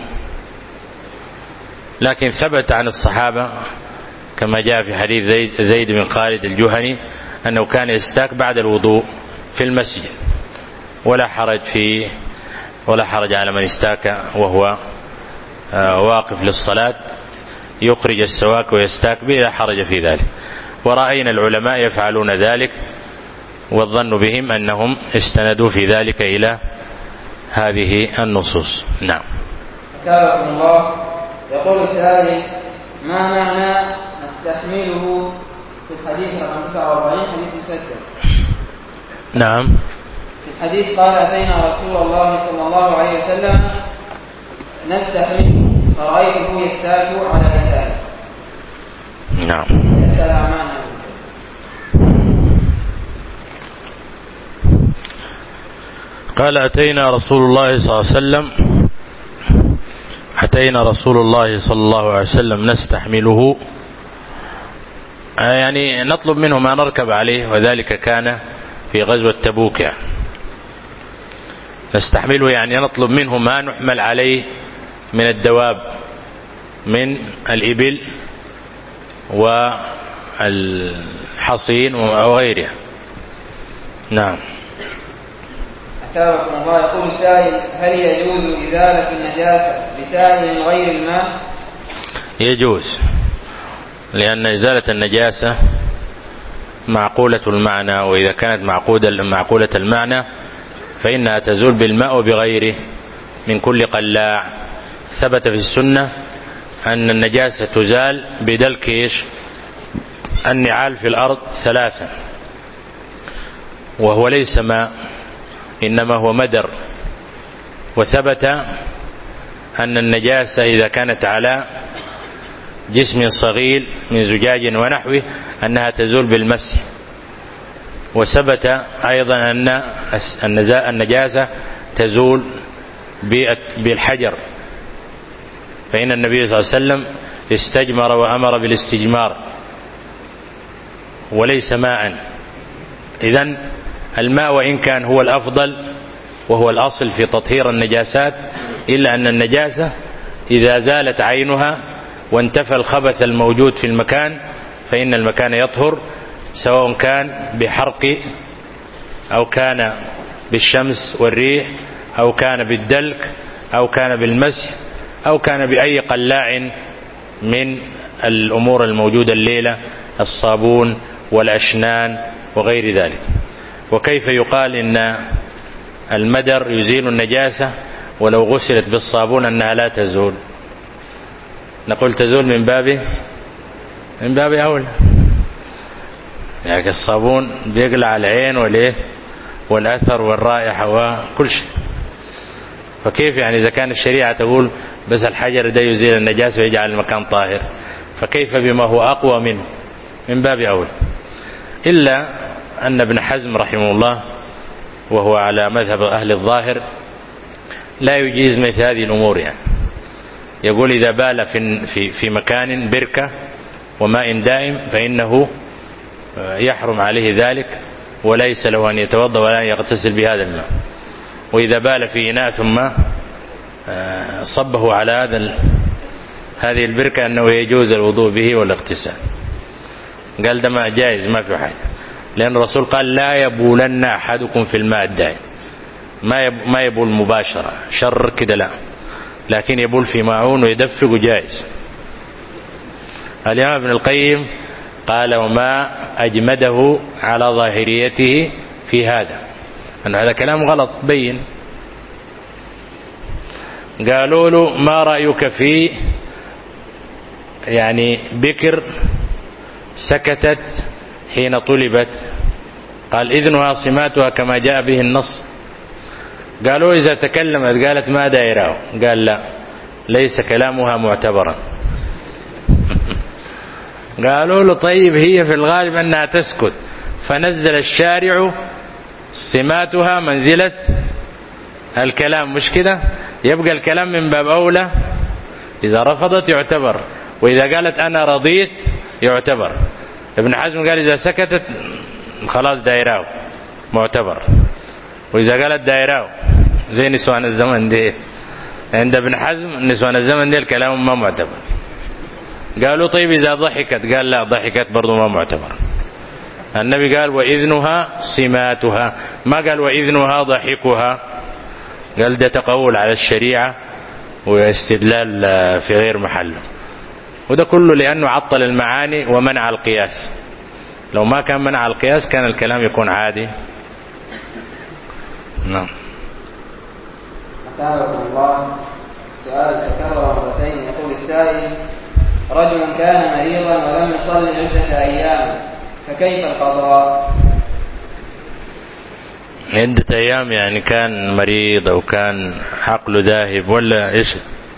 لكن ثبت عن الصحابة كما جاء في حديث زيد, زيد بن خالد الجهني أنه كان يستاك بعد الوضوء في المسجد، ولا حرج في ولا حرج على من استاك وهو واقف للصلاة يخرج السواك ويستاك به، لا حرج في ذلك. ورأينا العلماء يفعلون ذلك، والظن بهم أنهم استندوا في ذلك إلى هذه النصوص. نعم. أثابكم الله. يقول السائل: ما معنى نستحمله في الحديث رقم تسعة وأربعين حديث مسدد؟ نعم. في الحديث قال: أتينا رسول الله صلى الله عليه وسلم نستحمله فرأيته يستاك على يساره. نعم. يسأل معنى. قال: أتينا رسول الله صلى الله عليه وسلم أتينا رسول الله صلى الله عليه وسلم نستحمله، يعني نطلب منه ما نركب عليه، وذلك كان في غزوة تبوك. يعني نستحمله يعني نطلب منه ما نحمل عليه من الدواب، من الإبل والحصين وغيرها. نعم. أثابكم الله. يقول السائل: هل يجوز إزالة النجاسة بسائل غير الماء؟ يجوز، لأن إزالة النجاسة معقولة المعنى، وإذا كانت معقولة المعنى فإنها تزول بالماء وبغيره من كل قلاع. ثبت في السنة أن النجاسة تزال بدلك إيش؟ النعال في الأرض ثلاثا، وهو ليس ماء إنما هو مدر. وثبت أن النجاسة إذا كانت على جسم صغير من زجاج ونحوه أنها تزول بالمسح. وثبت أيضا أن النجاسة تزول بالحجر، فإن النبي صلى الله عليه وسلم استجمر وأمر بالاستجمار وليس ماء. إذن الماء وإن كان هو الأفضل وهو الأصل في تطهير النجاسات، إلا أن النجاسة إذا زالت عينها وانتفى الخبث الموجود في المكان فإن المكان يطهر، سواء كان بحرق أو كان بالشمس والريح أو كان بالدلك أو كان بالمسح أو كان بأي قلاع من الأمور الموجودة الليلة، الصابون والأشنان وغير ذلك. وكيف يقال إن المدر يزيل النجاسة ولو غسلت بالصابون أنها لا تزول؟ نقول تزول من باب من باب أولى، يعني الصابون بيقلع العين والإيه والأثر والرائحة وكل شيء، فكيف يعني إذا كان الشريعة تقول بس الحجر ده يزيل النجاسة ويجعل المكان طاهر، فكيف بما هو أقوى منه؟ من باب أولى. إلا أن ابن حزم رحمه الله وهو على مذهب أهل الظاهر لا يجيز مثل هذه الأمور، يعني يقول إذا بال في في في مكان بركة وماء دائم فإنه يحرم عليه ذلك، وليس له أن يتوضأ ولا أن يغتسل بهذا الماء. وإذا بال في إناء ثم صبه على هذا هذه البركة أنه يجوز الوضوء به والاغتسال. قال ده ما جائز، ما في حاجة، لأن الرسول قال لا يبولن أحدكم في الماء الدائم، ما ما يبول مباشرة شر كده لا، لكن يبول في معون ويدفق جائز. الإمام ابن القيم قال وما أجمده على ظاهريته في هذا أن هذا كلام غلط بين. قالوا له ما رأيك في يعني بكر سكتت حين طلبت، قال إذنها صماتها كما جاء به النص. قالوا إذا تكلمت قالت ما دايره، قال لا ليس كلامها معتبرا. قالوا له طيب هي في الغالب أنها تسكت، فنزل الشارع صماتها منزلة الكلام، مش كده؟ يبقى الكلام من باب أولى، إذا رفضت يعتبر، وإذا قالت أنا رضيت يعتبر. ابن حزم قال إذا سكتت خلاص دايراه معتبر، وإذا قالت دايراه زي نسوان الزمن دي، عند ابن حزم نسوان الزمن دي الكلام ما معتبر. قالوا طيب إذا ضحكت، قال لا ضحكت برضو ما معتبر. النبي قال وإذنها صماتها، ما قال وإذنها ضحكها. قال ده تقول على الشريعة واستدلال في غير محله، وده كله لأنه عطل المعاني ومنع القياس. لو ما كان منع القياس كان الكلام يكون عادي. نعم. أثابكم الله. سؤال تكرر مرتين. يقول السائل: رجل كان مريضا ولم يصلي عدة أيام، فكيف القضاء؟ عدة أيام يعني كان مريض أو كان عقله ذاهب ولا إيش؟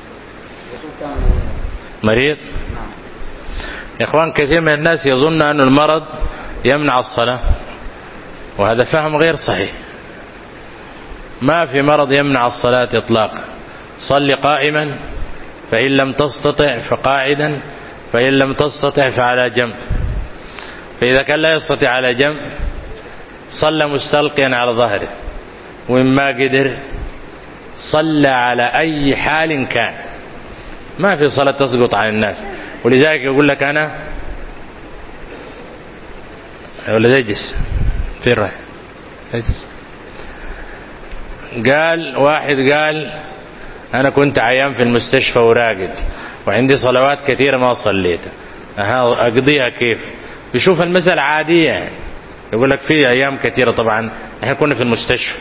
مريض. يا إخوان كثير من الناس يظن أن المرض يمنع الصلاة، وهذا فهم غير صحيح. ما في مرض يمنع الصلاة إطلاقا. صل قائما، فإن لم تستطع فقاعدا، فإن لم تستطع فعلى جنب. فإذا كان لا يستطيع على جنب صلى مستلقيا على ظهره، وإن ما قدر صلى على أي حال كان. ما في صلاة تسقط عن الناس. ولذلك يقول لك أنا ولا يجلس في الرأي يجلس. قال واحد قال أنا كنت عيان في المستشفى وراقد وعندي صلوات كثيرة ما صليتها، أقضيها كيف؟ بيشوف المسألة عادية يعني. يقول لك في أيام كثيرة، طبعا احنا كنا في المستشفى.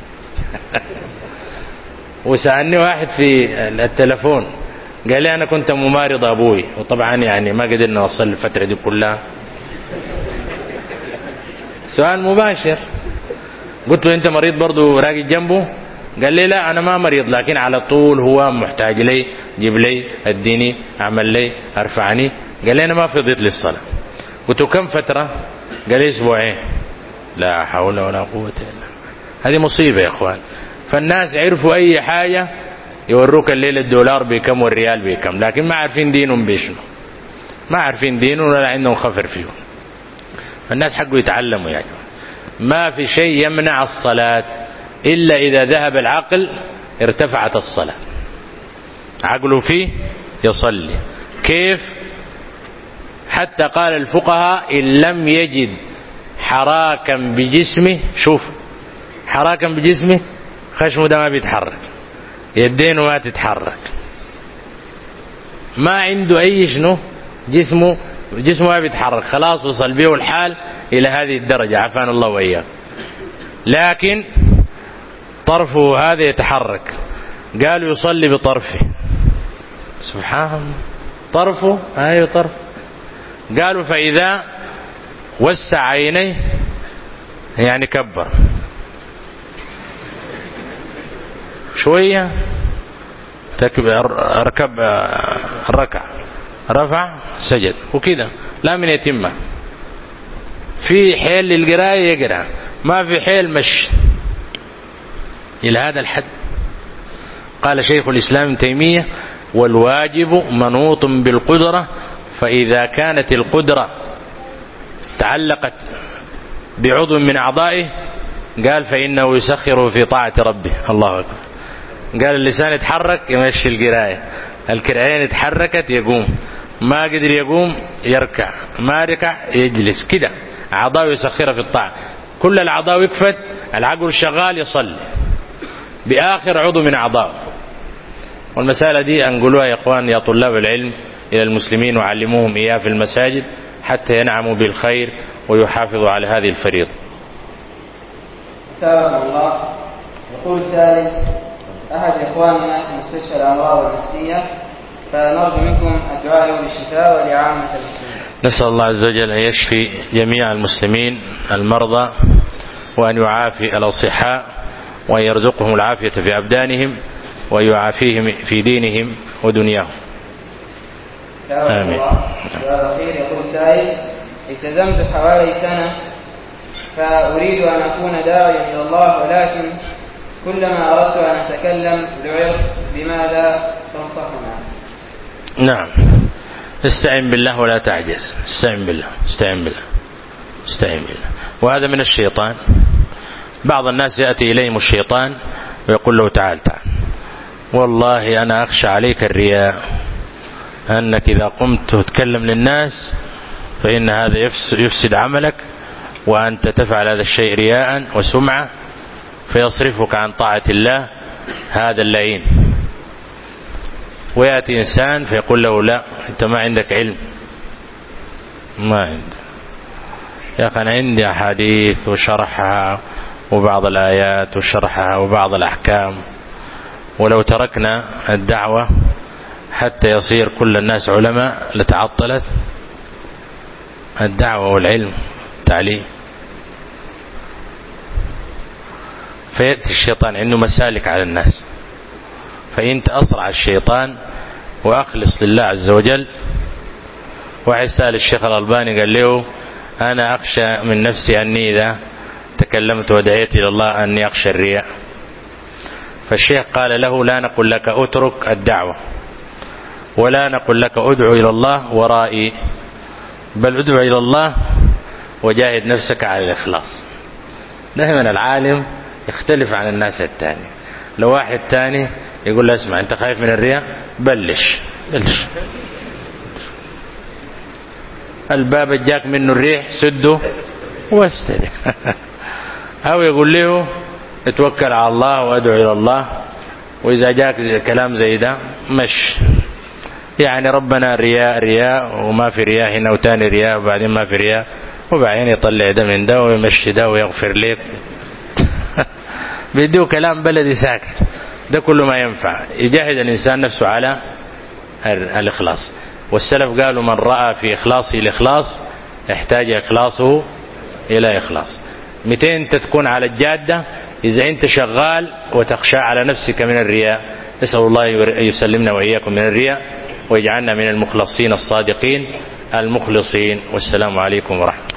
وسألني واحد في التلفون قال لي أنا كنت ممارض أبوي، وطبعا يعني ما قدرنا نوصل الفترة دي كلها. سؤال مباشر. قلت له أنت مريض برضو راقد جنبه؟ قال لي لا أنا ما مريض، لكن على طول هو محتاج لي، جيب لي، اديني، اعمل لي، ارفعني. قال لي أنا ما فضيت للصلاة. قلت له كم فترة؟ قال لي أسبوعين. لا حول ولا قوة إلا بالله. هذه مصيبة يا إخوان. فالناس عرفوا أي حاجة يوروك الليلة الدولار بكم والريال بكم، لكن ما عارفين دينهم بيشنو، ما عارفين دينهم ولا عندهم خفر فيهم. فالناس حقوا يتعلموا يعني. ما في شيء يمنع الصلاة إلا إذا ذهب العقل ارتفعت الصلاة. عقله فيه يصلي. كيف؟ حتى قال الفقهاء إن لم يجد حراكا بجسمه، شوف حراكا بجسمه، خشمه ده ما بيتحرك، يدينه ما تتحرك، ما عنده أي شنو، جسمه جسمه ما بيتحرك، خلاص وصل به الحال إلى هذه الدرجة، عافانا الله وإياه. لكن طرفه هذا يتحرك، قالوا يصلي بطرفه. سبحان الله، طرفه أيوه طرف. قالوا فإذا وسع عينيه يعني كبر شوية، ركب الركع، رفع سجد، وكذا لا من يتمه. في حيل للقراءة يقرأ، ما في حيل مش إلى هذا الحد. قال شيخ الإسلام ابن تيمية والواجب منوط بالقدرة، فإذا كانت القدرة تعلقت بعضو من أعضائه قال فإنه يسخره في طاعة ربه. الله أكبر. قال اللسان يتحرك يمشي القراءة، الكرعين اتحركت يقوم، ما قدر يقوم يركع، ما ركع يجلس، كده أعضاء يسخرها في الطاعة. كل الأعضاء وقفت، العقل الشغال يصلي بآخر عضو من أعضاء. والمسألة دي أنقلوها يا إخوان يا طلاب العلم إلى المسلمين وعلموهم إياه في المساجد حتى ينعموا بالخير ويحافظوا على هذه الفريضة. أثابكم الله. يقول سائل: أحد إخواننا في مستشفى الأمراض النفسية فنرجو منكم الدعاء له بالشفاء ولعامة المسلمين. نسأل الله عز وجل أن يشفي جميع المسلمين المرضى وأن يعافي الأصحاء وأن يرزقهم العافية في أبدانهم ويعافيهم في دينهم ودنياهم. آمين. السؤال الأخير يقول سائل: التزمت حوالي سنة فأريد أن أكون داعيا إلى الله، ولكن كلما أردت أن أتكلم ذعرت، بماذا تنصحنا؟ نعم، استعن بالله ولا تعجز. استعن بالله استعن بالله استعن بالله وهذا من الشيطان. بعض الناس يأتي إليهم الشيطان ويقول له: تعال تعال والله أنا أخشى عليك الرياء، أنك إذا قمت تتكلم للناس فإن هذا يفسد عملك، وأنت تفعل هذا الشيء رياء وسمعة فيصرفك عن طاعة الله هذا اللعين. ويأتي إنسان فيقول له: لا، أنت ما عندك علم. ما عندي يا أخي، أنا عندي أحاديث وشرحها وبعض الآيات وشرحها وبعض الأحكام، ولو تركنا الدعوة حتى يصير كل الناس علماء لتعطلت الدعوة والعلم التعليم. فيأتي الشيطان عنده مسالك على الناس، فإنت أسرع الشيطان وأخلص لله عز وجل. واحد سأل الشيخ الألباني قال له: أنا أخشى من نفسي أني إذا تكلمت ودعيت إلى الله أني أخشى الرياء. فالشيخ قال له: لا نقول لك أترك الدعوة، ولا نقول لك أدعو إلى الله ورائي، بل أدعو إلى الله وجاهد نفسك على الإخلاص. دائما العالم يختلف عن الناس التاني. لو واحد تاني يقول له: اسمع، أنت خايف من الرياء، بلش بلش الباب جاك منه الريح سده واستريح. أو يقول له: اتوكل على الله وادعو إلى الله، وإذا جاك كلام زي ده مش يعني ربنا رياء رياء وما في رياء هنا وتاني رياء وبعدين ما في رياء، وبعدين يطلع ده من ده ويمشي ده ويغفر لك. بيديه كلام بلدي ساكت. ده كله ما ينفع. يجاهد الإنسان نفسه على الإخلاص. والسلف قالوا: من رأى في إخلاصه الإخلاص احتاج إخلاصه إلى إخلاص. متى أنت تكون على الجادة؟ إذا أنت شغال وتخشى على نفسك من الرياء. نسأل الله يسلمنا وإياكم من الرياء ويجعلنا من المخلصين الصادقين المخلصين. والسلام عليكم ورحمة الله.